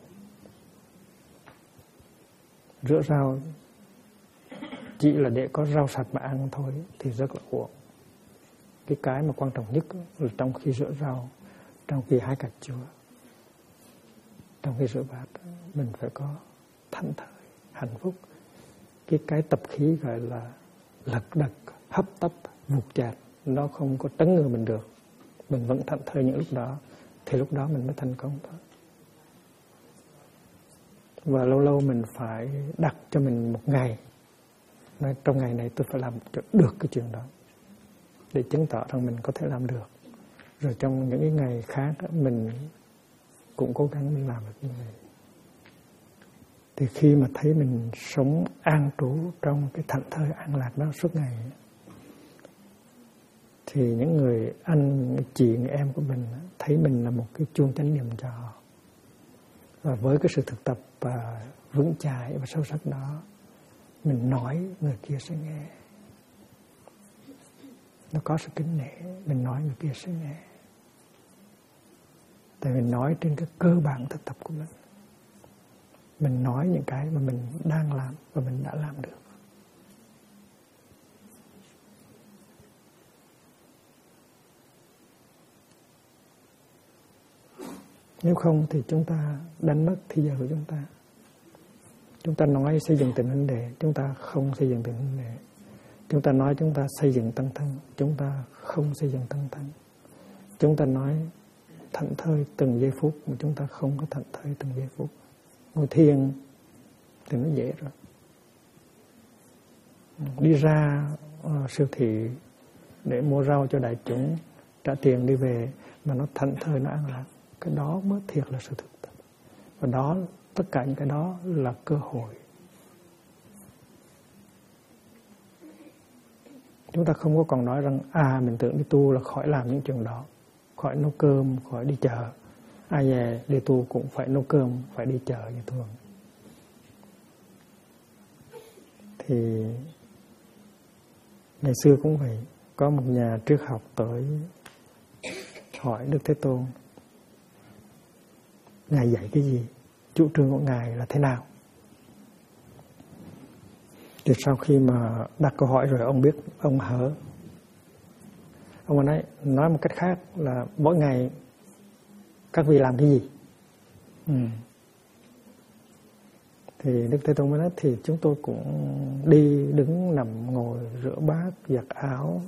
Rửa rau chỉ là để có rau sạch mà ăn thôi thì rất là uổng. Cái mà quan trọng nhất là trong khi rửa rau, trong khi hái cà chua, trong khi rửa bát, mình phải có thảnh thơi, hạnh phúc. Cái tập khí gọi là lật đật, hấp tấp, vụt chạt, nó không có trấn ngừa mình được. Mình vẫn thảnh thơi những lúc đó, thì lúc đó mình mới thành công thôi. Và lâu lâu mình phải đặt cho mình một ngày, nói trong ngày này tôi phải làm được cái chuyện đó, để chứng tỏ rằng mình có thể làm được. Rồi trong những cái ngày khác mình cũng cố gắng mình làm được như vậy. Thì khi mà thấy mình sống an trú trong cái thảnh thơi an lạc đó suốt ngày, thì những người anh, người chị, người em của mình thấy mình là một cái chuông chánh niệm cho họ. Và với cái sự thực tập vững chãi và sâu sắc đó, mình nói người kia sẽ nghe. Nó có sự kính nể, mình nói người kia sẽ nghe. Tại mình nói trên cái cơ bản thực tập của mình. Mình nói những cái mà mình đang làm và mình đã làm được. Nếu không thì chúng ta đánh mất thời giờ của chúng ta. Chúng ta nói xây dựng tình huynh đệ, chúng ta không xây dựng tình huynh đệ. Chúng ta nói chúng ta xây dựng tăng thân, chúng ta không xây dựng tăng thân. Chúng ta nói thảnh thơi từng giây phút mà chúng ta không có thảnh thơi từng giây phút. Ngồi thiền thì nó dễ rồi. Đi ra siêu thị để mua rau cho đại chúng, trả tiền đi về mà nó thảnh thơi, nó an lạc, cái đó mới thiệt là sự thực tập. Và đó, tất cả những cái đó là cơ hội. Chúng ta không có còn nói rằng mình tưởng đi tu là khỏi làm những chuyện đó, khỏi nấu cơm, khỏi đi chợ. Ai về đi tu cũng phải nấu cơm, phải đi chợ như thường. Thì ngày xưa cũng vậy, có một nhà triết học tới hỏi Đức Thế Tôn Ngài dạy cái gì, chủ trương của Ngài là thế nào. Thì sau khi mà đặt câu hỏi rồi ông biết, ông hở. Ông nói một cách khác là mỗi ngày các vị làm cái gì. Thì Đức Thế Tôn mới nói thì chúng tôi cũng đi, đứng, nằm, ngồi, rửa bát, giặt áo.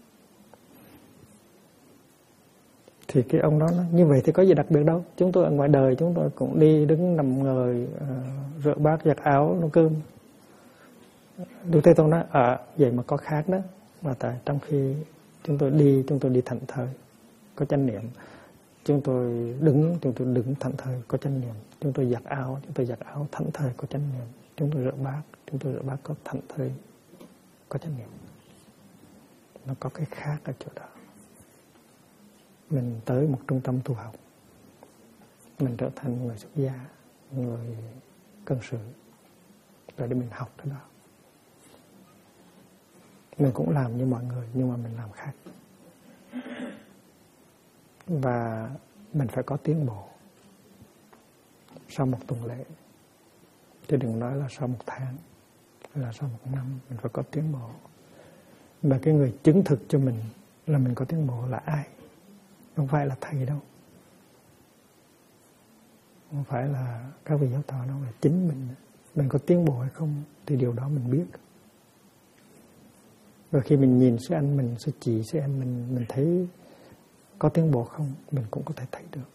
Thì cái ông đó nói, như vậy thì có gì đặc biệt đâu. Chúng tôi ở ngoài đời chúng tôi cũng đi, đứng, nằm, ngồi, rửa bát, giặt áo, nấu cơm. Đức Thế Tôn nói, vậy mà có khác đó. Mà tại trong khi chúng tôi đi thảnh thơi, có chánh niệm. Chúng tôi đứng thảnh thơi, có chánh niệm. Chúng tôi giặt áo thảnh thơi, có chánh niệm. Chúng tôi rửa bát có thảnh thơi, có chánh niệm. Nó có cái khác ở chỗ đó. Mình tới một trung tâm tu học, mình trở thành người xuất gia, người cân sự, rồi để mình học cái đó. Mình cũng làm như mọi người, nhưng mà mình làm khác. Và mình phải có tiến bộ sau một tuần lễ, chứ đừng nói là sau một tháng hay là sau một năm. Mình phải có tiến bộ. Và cái người chứng thực cho mình là mình có tiến bộ là ai? Không phải là thầy đâu, không phải là các vị giáo tọa đâu, là chính mình. Mình có tiến bộ hay không thì điều đó mình biết. Và khi mình nhìn sư anh mình, sư chị, sư em mình thấy có tiến bộ không, mình cũng có thể thấy được.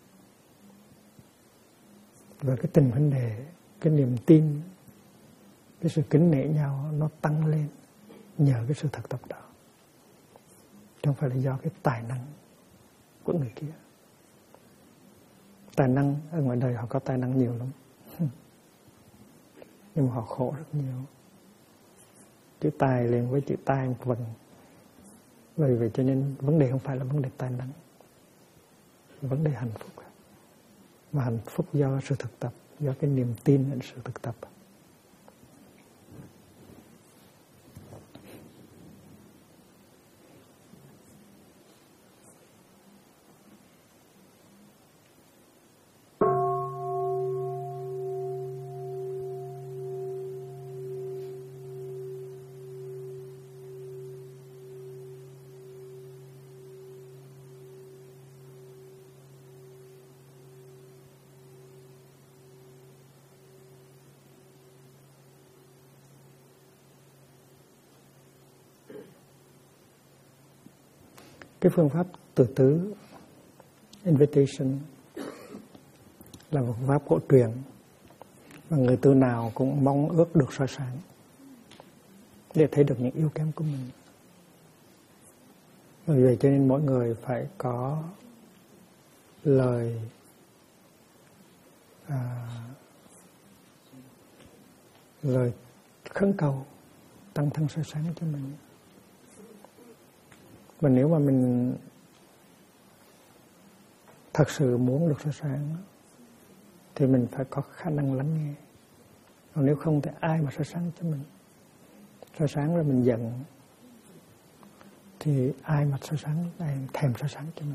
Và cái tình huynh đệ, cái niềm tin, cái sự kính nể nhau nó tăng lên nhờ cái sự thực tập đó. Không phải là do cái tài năng của người kia. Tài năng ở ngoài đời họ có tài năng nhiều lắm, nhưng mà họ khổ rất nhiều. Chữ tài liền với chữ tai một vần. Vì vậy cho nên vấn đề không phải là vấn đề tài năng, vấn đề hạnh phúc. Và hạnh phúc do sự thực tập, do cái niềm tin ở sự thực tập. Cái phương pháp từ tứ, invitation, là một phương pháp cổ truyền và người tu nào cũng mong ước được soi sáng để thấy được những yếu kém của mình. Vì vậy cho nên mỗi người phải có lời lời khấn cầu tăng thân soi sáng cho mình. Và nếu mà mình thật sự muốn được soi sáng thì mình phải có khả năng lắng nghe. Còn nếu không thì ai mà soi sáng cho mình? Soi sáng rồi mình giận thì ai mà soi sáng, ai thèm soi sáng cho mình?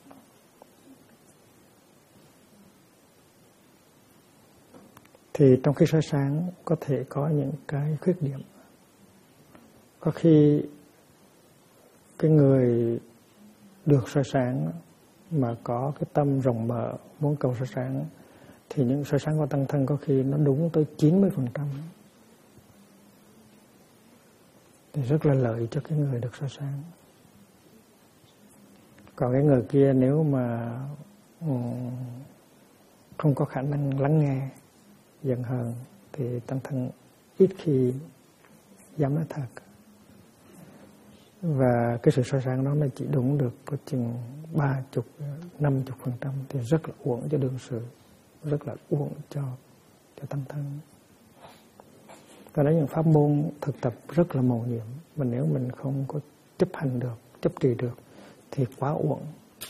Thì trong khi soi sáng có thể có những cái khuyết điểm. Có khi cái người được soi sáng mà có cái tâm rộng mở muốn cầu soi sáng thì những soi sáng của tăng thân có khi nó đúng tới 90%. Thì rất là lợi cho cái người được soi sáng. Còn cái người kia nếu mà không có khả năng lắng nghe, giận hờn thì tăng thân ít khi dám nói thật. Và cái sự soi sáng đó nó chỉ đúng được có chừng 30-50% thì rất là uổng cho đương sự, rất là uổng cho tăng thân. Và đấy những pháp môn thực tập rất là mầu nhiệm, mà nếu mình không có chấp hành được, chấp trì được thì quá uổng.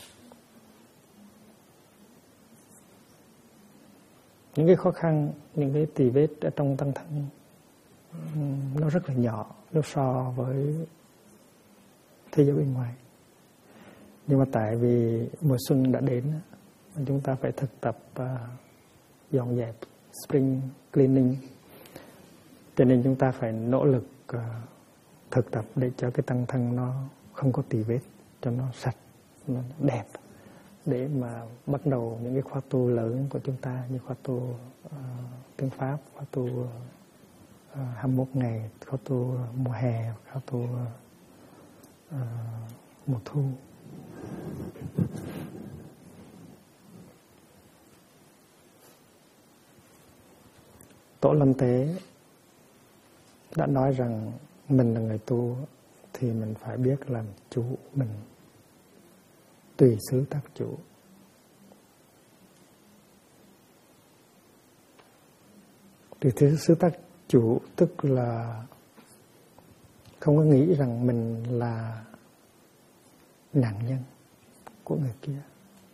Những cái khó khăn, những cái tì vết ở trong tăng thân nó rất là nhỏ nếu so với thế giới bên ngoài. Nhưng mà tại vì mùa xuân đã đến, chúng ta phải thực tập dọn dẹp, spring cleaning, cho nên chúng ta phải nỗ lực thực tập để cho cái tăng thân nó không có tì vết, cho nó sạch, nó đẹp, để mà bắt đầu những cái khóa tu lớn của chúng ta, như khóa tu tiếng Pháp, khóa tu 21 ngày, khóa tu mùa hè, khóa tu mùa thu. Tổ Lâm Tế đã nói rằng mình là người tu thì mình phải biết làm chủ mình, tùy xứ tác chủ. Tùy xứ tác chủ tức là không có nghĩ rằng mình là nạn nhân của người kia.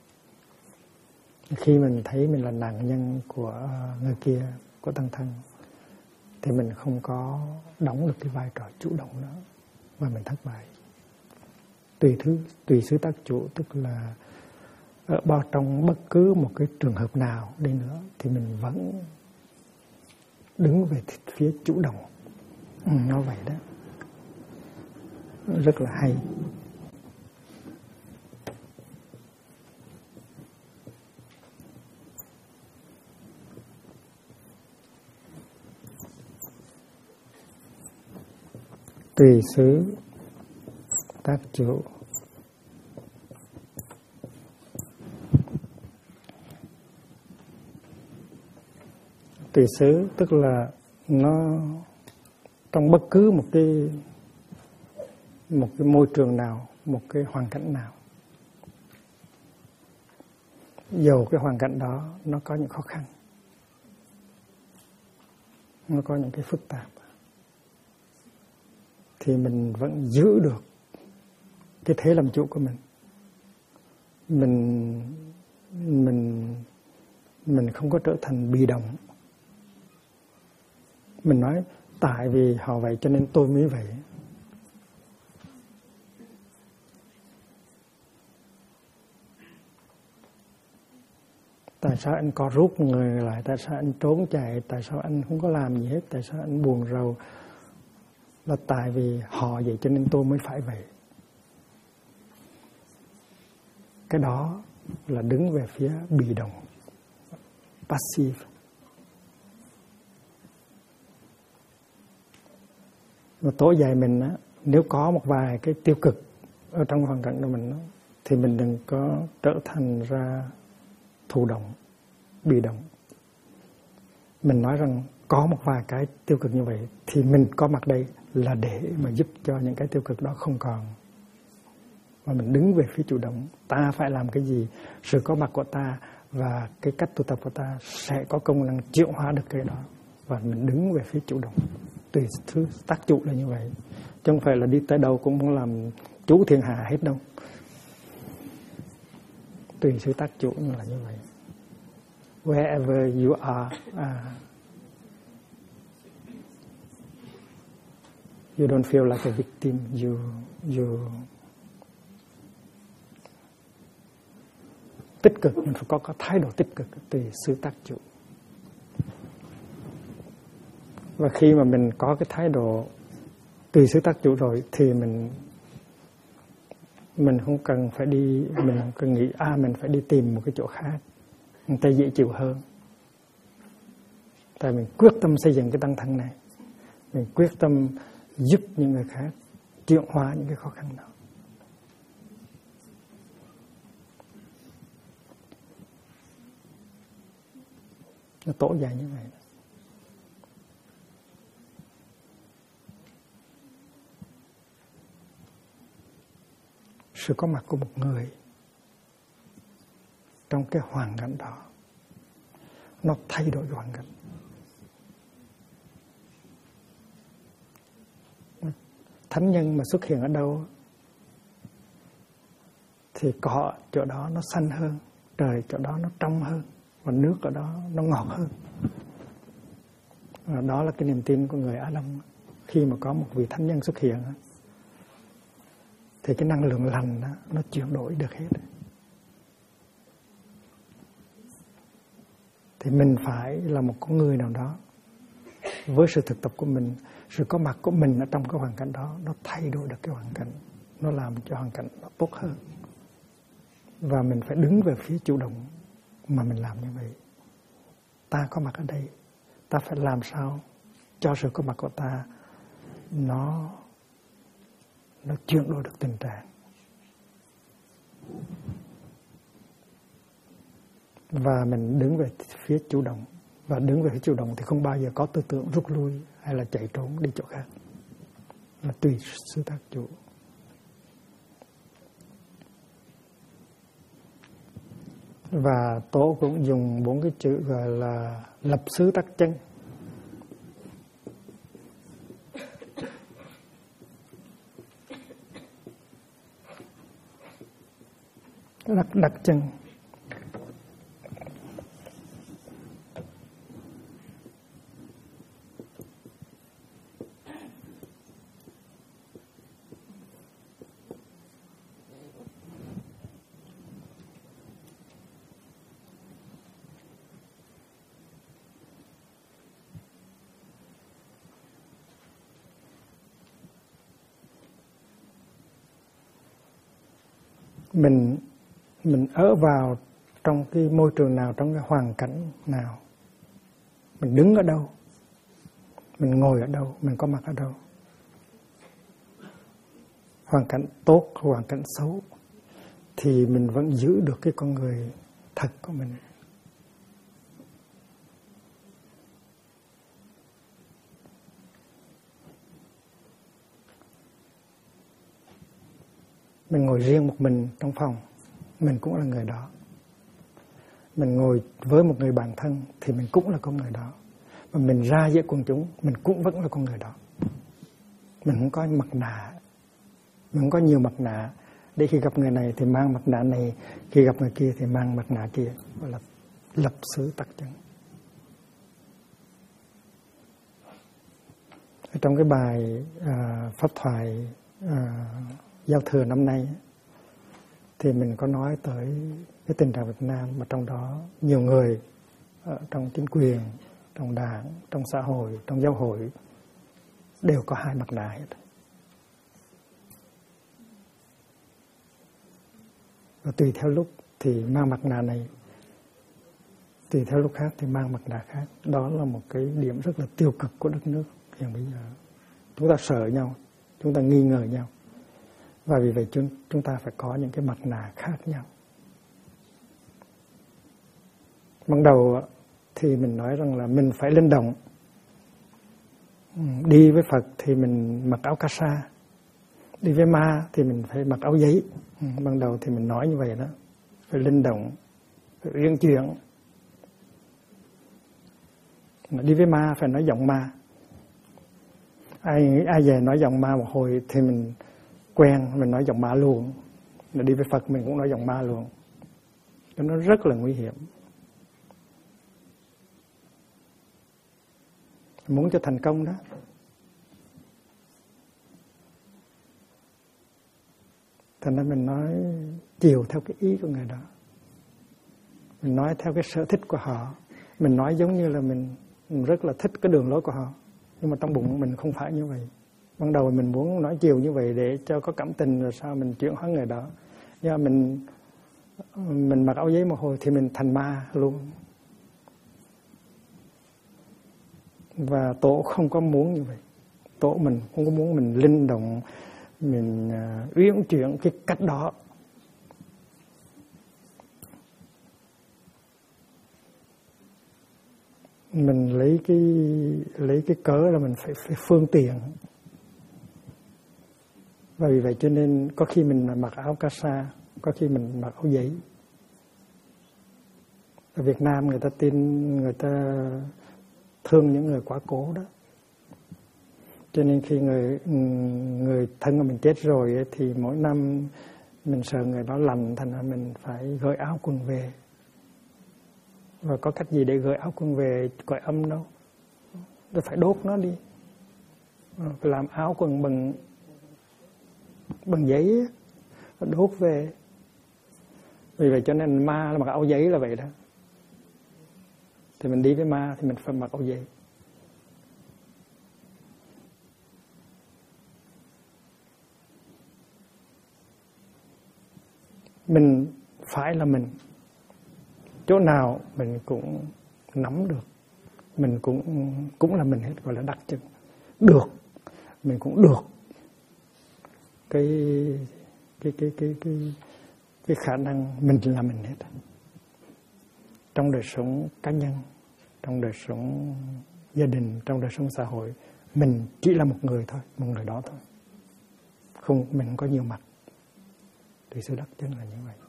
Khi mình thấy mình là nạn nhân của người kia, của tăng thân, thì mình không có đóng được cái vai trò chủ động nữa và mình thất bại. Tùy xứ tác chủ tức là ở trong bất cứ một cái trường hợp nào đi nữa thì mình vẫn đứng về phía chủ động. Nó vậy đó, rất là hay. Tùy xứ tác chủ. Tùy xứ tức là nó trong bất cứ một cái môi trường nào, một cái hoàn cảnh nào, dầu cái hoàn cảnh đó nó có những khó khăn, nó có những cái phức tạp, thì mình vẫn giữ được cái thế làm chủ của mình. Mình không có trở thành bị động. Mình nói tại vì họ vậy cho nên tôi mới vậy. Tại sao anh co rút người lại? Tại sao anh trốn chạy? Tại sao anh không có làm gì hết? Tại sao anh buồn rầu? Là tại vì họ vậy cho nên tôi mới phải vậy. Cái đó là đứng về phía bị động, passive. Mà tổ dạy mình á, nếu có một vài cái tiêu cực ở trong hoàn cảnh của mình á, thì mình đừng có trở thành ra thụ động, bị động. Mình nói rằng có một vài cái tiêu cực như vậy thì mình có mặt đây là để mà giúp cho những cái tiêu cực đó không còn. Và mình đứng về phía chủ động. Ta phải làm cái gì? Sự có mặt của ta và cái cách tu tập của ta sẽ có công năng chuyển hóa được cái đó. Và mình đứng về phía chủ động. Tùy thứ tác chủ là như vậy. Chứ không phải là đi tới đâu cũng muốn làm chủ thiên hạ hết đâu. Tùy sự tác chủ là như vậy. Wherever you are, you don't feel like a victim. You tích cực, mình phải có thái độ tích cực tùy sự tác chủ. Và khi mà mình có cái thái độ tùy sự tác chủ rồi thì mình không cần phải đi, mình không cần nghĩ mình phải đi tìm một cái chỗ khác người ta dễ chịu hơn. Tại mình quyết tâm xây dựng cái tăng thân này, mình quyết tâm giúp những người khác chuyển hóa những cái khó khăn đó. Nó tổ dạy như vậy. Sự có mặt của một người trong cái hoàn cảnh đó nó thay đổi hoàn cảnh. Thánh nhân mà xuất hiện ở đâu thì cỏ chỗ đó nó xanh hơn, trời chỗ đó nó trong hơn, và nước ở đó nó ngọt hơn. Và đó là cái niềm tin của người Á Đông. Khi mà có một vị thánh nhân xuất hiện thì cái năng lượng lành đó, nó chuyển đổi được hết. Thì mình phải là một con người nào đó với sự thực tập của mình, sự có mặt của mình ở trong cái hoàn cảnh đó, nó thay đổi được cái hoàn cảnh, nó làm cho hoàn cảnh nó tốt hơn. Và mình phải đứng về phía chủ động mà mình làm như vậy. Ta có mặt ở đây, ta phải làm sao cho sự có mặt của ta nó chuyển đổi được tình trạng. Và mình đứng về phía chủ động. Và đứng về phía chủ động thì không bao giờ có tư tưởng rút lui hay là chạy trốn đi chỗ khác. Là tùy sư tác chủ. Và Tổ cũng dùng 4 cái chữ gọi là lập xứ tắc chân. Đặt chân. Mình ở vào trong cái môi trường nào, trong cái hoàn cảnh nào, mình đứng ở đâu, mình ngồi ở đâu, mình có mặt ở đâu, hoàn cảnh tốt, hoàn cảnh xấu, thì mình vẫn giữ được cái con người thật của mình. Mình ngồi riêng một mình trong phòng, mình cũng là người đó. Mình ngồi với một người bạn thân thì mình cũng là con người đó. Và mình ra giữa quần chúng, mình cũng vẫn là con người đó. Mình không có mặt nạ, mình không có nhiều mặt nạ. Để khi gặp người này thì mang mặt nạ này, khi gặp người kia thì mang mặt nạ kia. Gọi là lập xứ tắc chân. Trong cái bài pháp thoại giao thừa năm nay thì mình có nói tới cái tình trạng Việt Nam, mà trong đó nhiều người trong chính quyền, trong đảng, trong xã hội, trong giáo hội đều có 2 mặt nạ hết. Và tùy theo lúc thì mang mặt nạ này, tùy theo lúc khác thì mang mặt nạ khác. Đó là một cái điểm rất là tiêu cực của đất nước hiện bây giờ. Chúng ta sợ nhau, chúng ta nghi ngờ nhau. Và vì vậy chúng ta phải có những cái mặt nạ khác nhau. Ban đầu thì mình nói rằng là mình phải linh động. Đi với Phật thì mình mặc áo cà sa, đi với ma thì mình phải mặc áo giấy. Ban đầu thì mình nói như vậy đó, phải linh động, phải uyển chuyển. Đi với ma phải nói giọng ma. Ai về nói giọng ma một hồi thì mình quen, mình nói giọng ma luôn. Mà đi với Phật mình cũng nói giọng ma luôn. Cho nó rất là nguy hiểm. Muốn cho thành công đó, thành ra mình nói chiều theo cái ý của người đó. Mình nói theo cái sở thích của họ. Mình nói giống như là mình rất là thích cái đường lối của họ. Nhưng mà trong bụng mình không phải như vậy. Ban đầu mình muốn nói chiều như vậy để cho có cảm tình, rồi sao mình chuyển hóa người đó. Nhưng mà mình mặc áo giấy một hồi thì mình thành ma luôn. Và Tổ không có muốn như vậy. Tổ mình không có muốn mình linh động, mình uyển chuyển cái cách đó. Mình lấy cái cớ là mình phải phương tiện. Và vì vậy cho nên có khi mình mặc áo cà sa, có khi mình mặc áo giấy. Ở Việt Nam người ta người ta thương những người quá cố đó. Cho nên khi người thân của mình chết rồi thì mỗi năm mình sợ người đó lành, thành ra mình phải gửi áo quần về. Và có cách gì để gửi áo quần về cõi âm đâu. Tôi phải đốt nó đi. Phải làm áo quần bằng giấy ấy. đốt về. Vì vậy cho nên ma là mặc áo giấy là vậy đó. Thì mình đi với ma thì mình phải mặc áo giấy. Mình phải là mình. Chỗ nào mình cũng nắm được. Mình cũng là mình hết, gọi là đặc trưng. Được, mình cũng được. Cái khả năng mình là mình hết. Trong đời sống cá nhân, trong đời sống gia đình, trong đời sống xã hội, mình chỉ là một người thôi, một người đó thôi. Không, mình không có nhiều mặt. Thì sự đặc trưng là như vậy.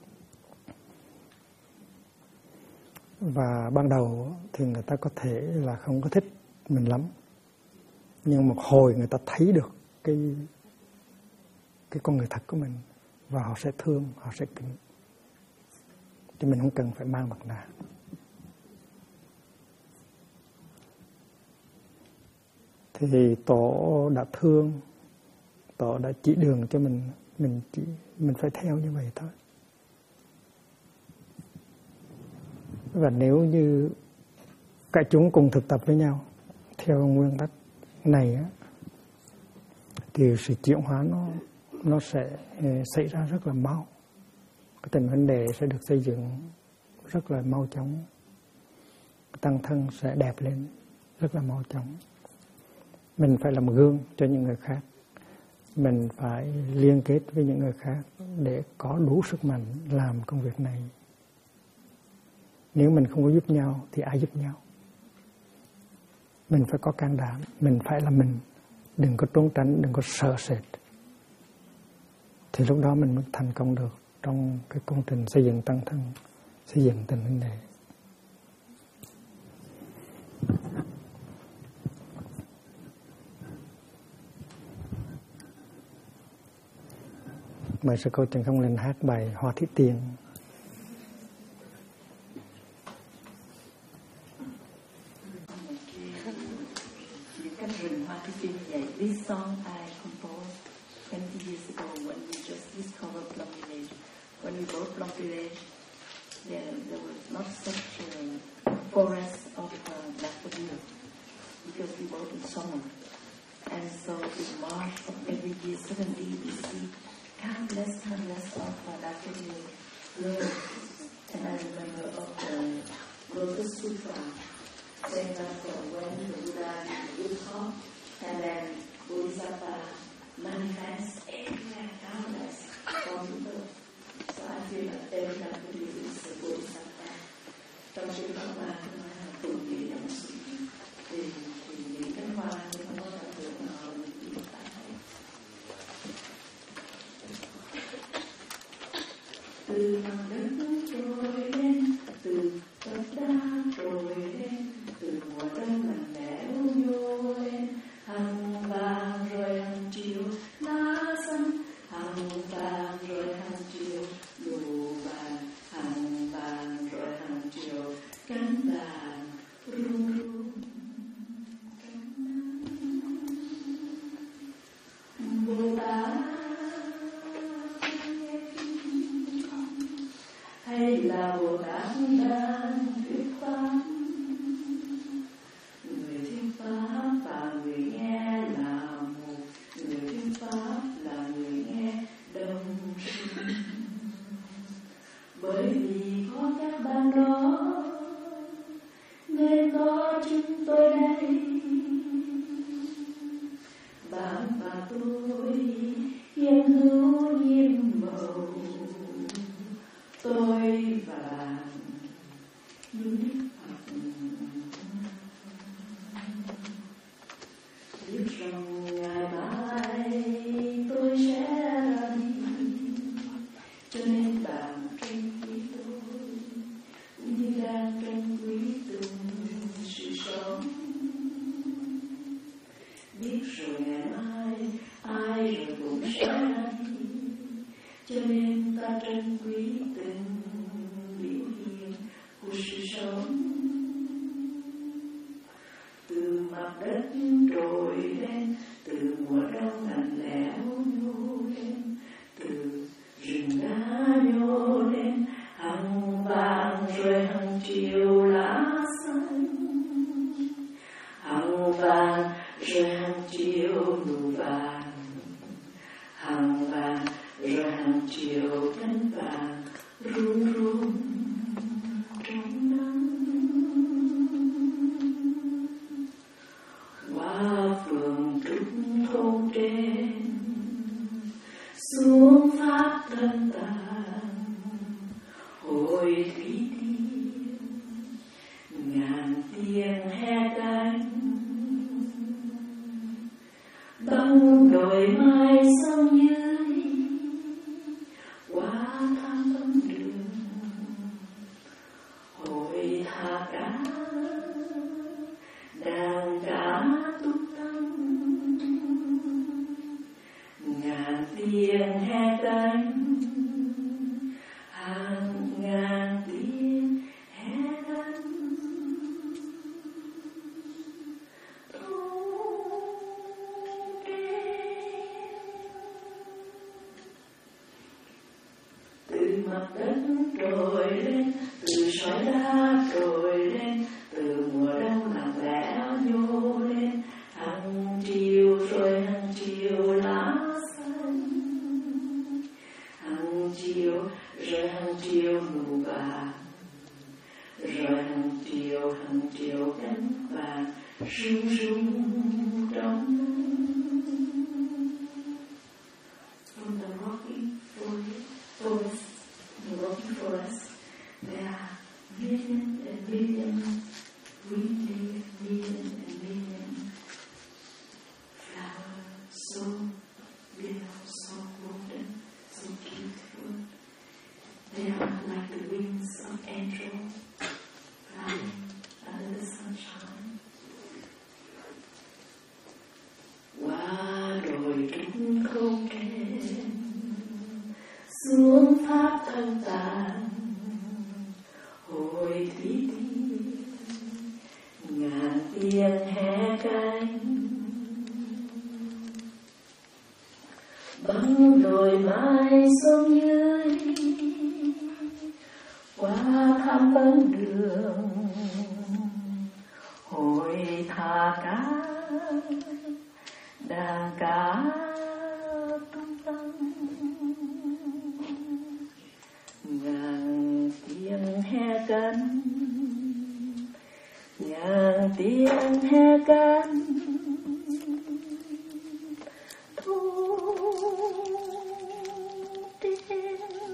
Và ban đầu thì người ta có thể là không có thích mình lắm. Nhưng một hồi người ta thấy được cái con người thật của mình. Và họ sẽ thương, họ sẽ kính. Chứ mình không cần phải mang mặt nạ. Thì Tổ đã thương, Tổ đã chỉ đường cho mình phải theo như vậy thôi. Và nếu như cả chúng cùng thực tập với nhau theo nguyên tắc này á, thì sự chuyển hóa nó sẽ xảy ra rất là mau. Cái tình vấn đề sẽ được xây dựng rất là mau chóng. Tăng thân sẽ đẹp lên rất là mau chóng. Mình phải làm gương cho những người khác. Mình phải liên kết với những người khác để có đủ sức mạnh làm công việc này. Nếu mình không có giúp nhau thì ai giúp nhau? Mình phải có can đảm, mình phải là mình. Đừng có trốn tránh, đừng có sợ sệt. Thì lúc đó mình mới thành công được trong cái công trình xây dựng tăng thân, xây dựng tình huynh đệ. Mời sư cô Trần Công Linh hát bài Hoa Thí Tiên. This song I composed 20 years ago when we just discovered Plum Village. When we bought Plum Village, there was not such a forest of daffodil because we bought in summer. And so in March of every year, suddenly we see countless of daffodil bloom. And I remember of the Lotus Sutra saying that when the Buddha did the talk, and then Bodhisattva manifests everywhere, countless from people. So I feel that every daffodil is a Bodhisattva. Trong sự văn hóa của nó là tụ nghĩa là một sự thì những cái hoa thì không có cảm tưởng mà họ bị tại thấy. Từ mặt đất trôi lên, từ đất đá trôi lên, từ mùa đông lạnh lẽo nhô lên. Hằng vàng rồi hằng chiều lá xanh, hằng vàng rồi hằng chiều lụa vàng, hằng vàng rồi hằng chiều cánh vàng rung rung. Bồ Tát hay là Bồ Tát đang thuyết pháp, người thuyết pháp và người nghe là một, người thuyết pháp là người nghe đồng sinh. Bởi vì có các bạn đó nên có chúng tôi đây. Bạn và tôi hiện hữu nhiên màu, tôi và bạn như Đức Phật. Biết rằng ngày mai tôi sẽ ra đi, cho nên bạn trân quý tôi cũng như đang trân quý từng sự sống. Biết rồi ngày mai ai rồi cũng sẽ ra đi, cho nên ta trân quý từng biểu hiện của sự sống. Từ mặt đất trồi lên, từ mùa đông lạnh lẽo nhô lên, từ ngàn tiếng hé cánh, hàng ngàn tiếng hé cánh, từ mặt đất trồi lên, từ sỏi đá trồi lên, từ mùa đông lặng lẽ nhô lên, hàng chiều rồi hàng chiều lá xanh, hàng chiều rồi hàng chiều mù vàng, rồi hàng chiều cánh vàng rung rung trong from the rocky forest, the rocky forest, there are millions and millions, green leaf, millions and millions, flowers so beautiful, so golden, so beautiful. They are like the wings of angels flying under the sunshine. Qua đồi trúc không trên, xuống pháp thân tàn, hồi thủy tiên, ngàn tiếng hé cánh, băng đồi mai xuống dưới, qua thăm vấn đường, hồi thả cá, đàn cá tung tăng, ngàn tiếng hé cánh, ngàn tiếng hé cánh, thu tiếng.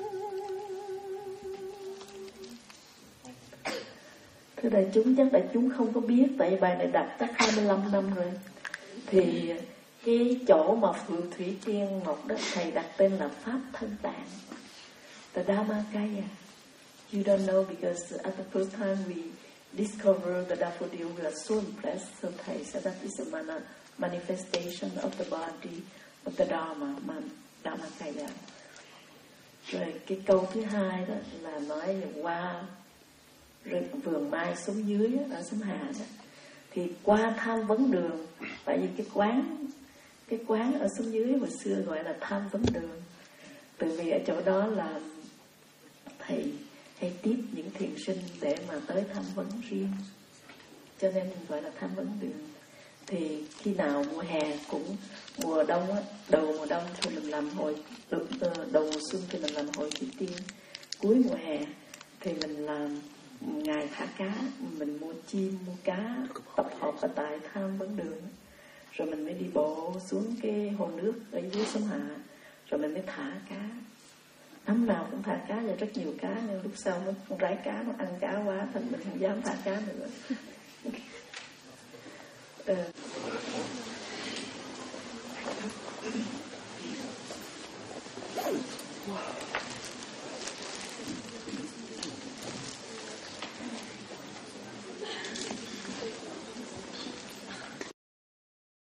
Thưa đại chúng, chắc đại chúng không có biết, tại vì bài này đặt chắc 25 năm rồi. Thì cái chỗ mà Phượng Thủy Tiên Ngọc đó, thầy đặt tên là Pháp Thân Tạng, the Dhammakaya. You don't know because at the first time we discovered the daffodil, we are so impressed. So thầy said that is a manifestation of the body of the Dharma, Dhammakaya. Rồi cái câu thứ hai đó là nói là qua vườn mai xuống dưới ở Sấm Hà đó, thì qua tham vấn đường, tại vì cái quán ở xuống dưới hồi xưa gọi là tham vấn đường, tại vì ở chỗ đó là thầy hay tiếp những thiền sinh để mà tới tham vấn riêng, cho nên mình gọi là tham vấn đường. Thì khi nào mùa hè cũng mùa đông á, đầu mùa đông thì mình làm hội, đầu mùa xuân thì mình làm hội thủy tiên, cuối mùa hè thì mình làm ngày thả cá, mình mua chim mua cá tập hợp ở tại tham vấn đường, rồi mình mới đi bộ xuống cái hồ nước ở dưới Sông Hạ, rồi mình mới thả cá. Năm nào cũng thả cá và rất nhiều cá, nhưng lúc sau con rái cá nó ăn cá quá thành mình không dám thả cá nữa.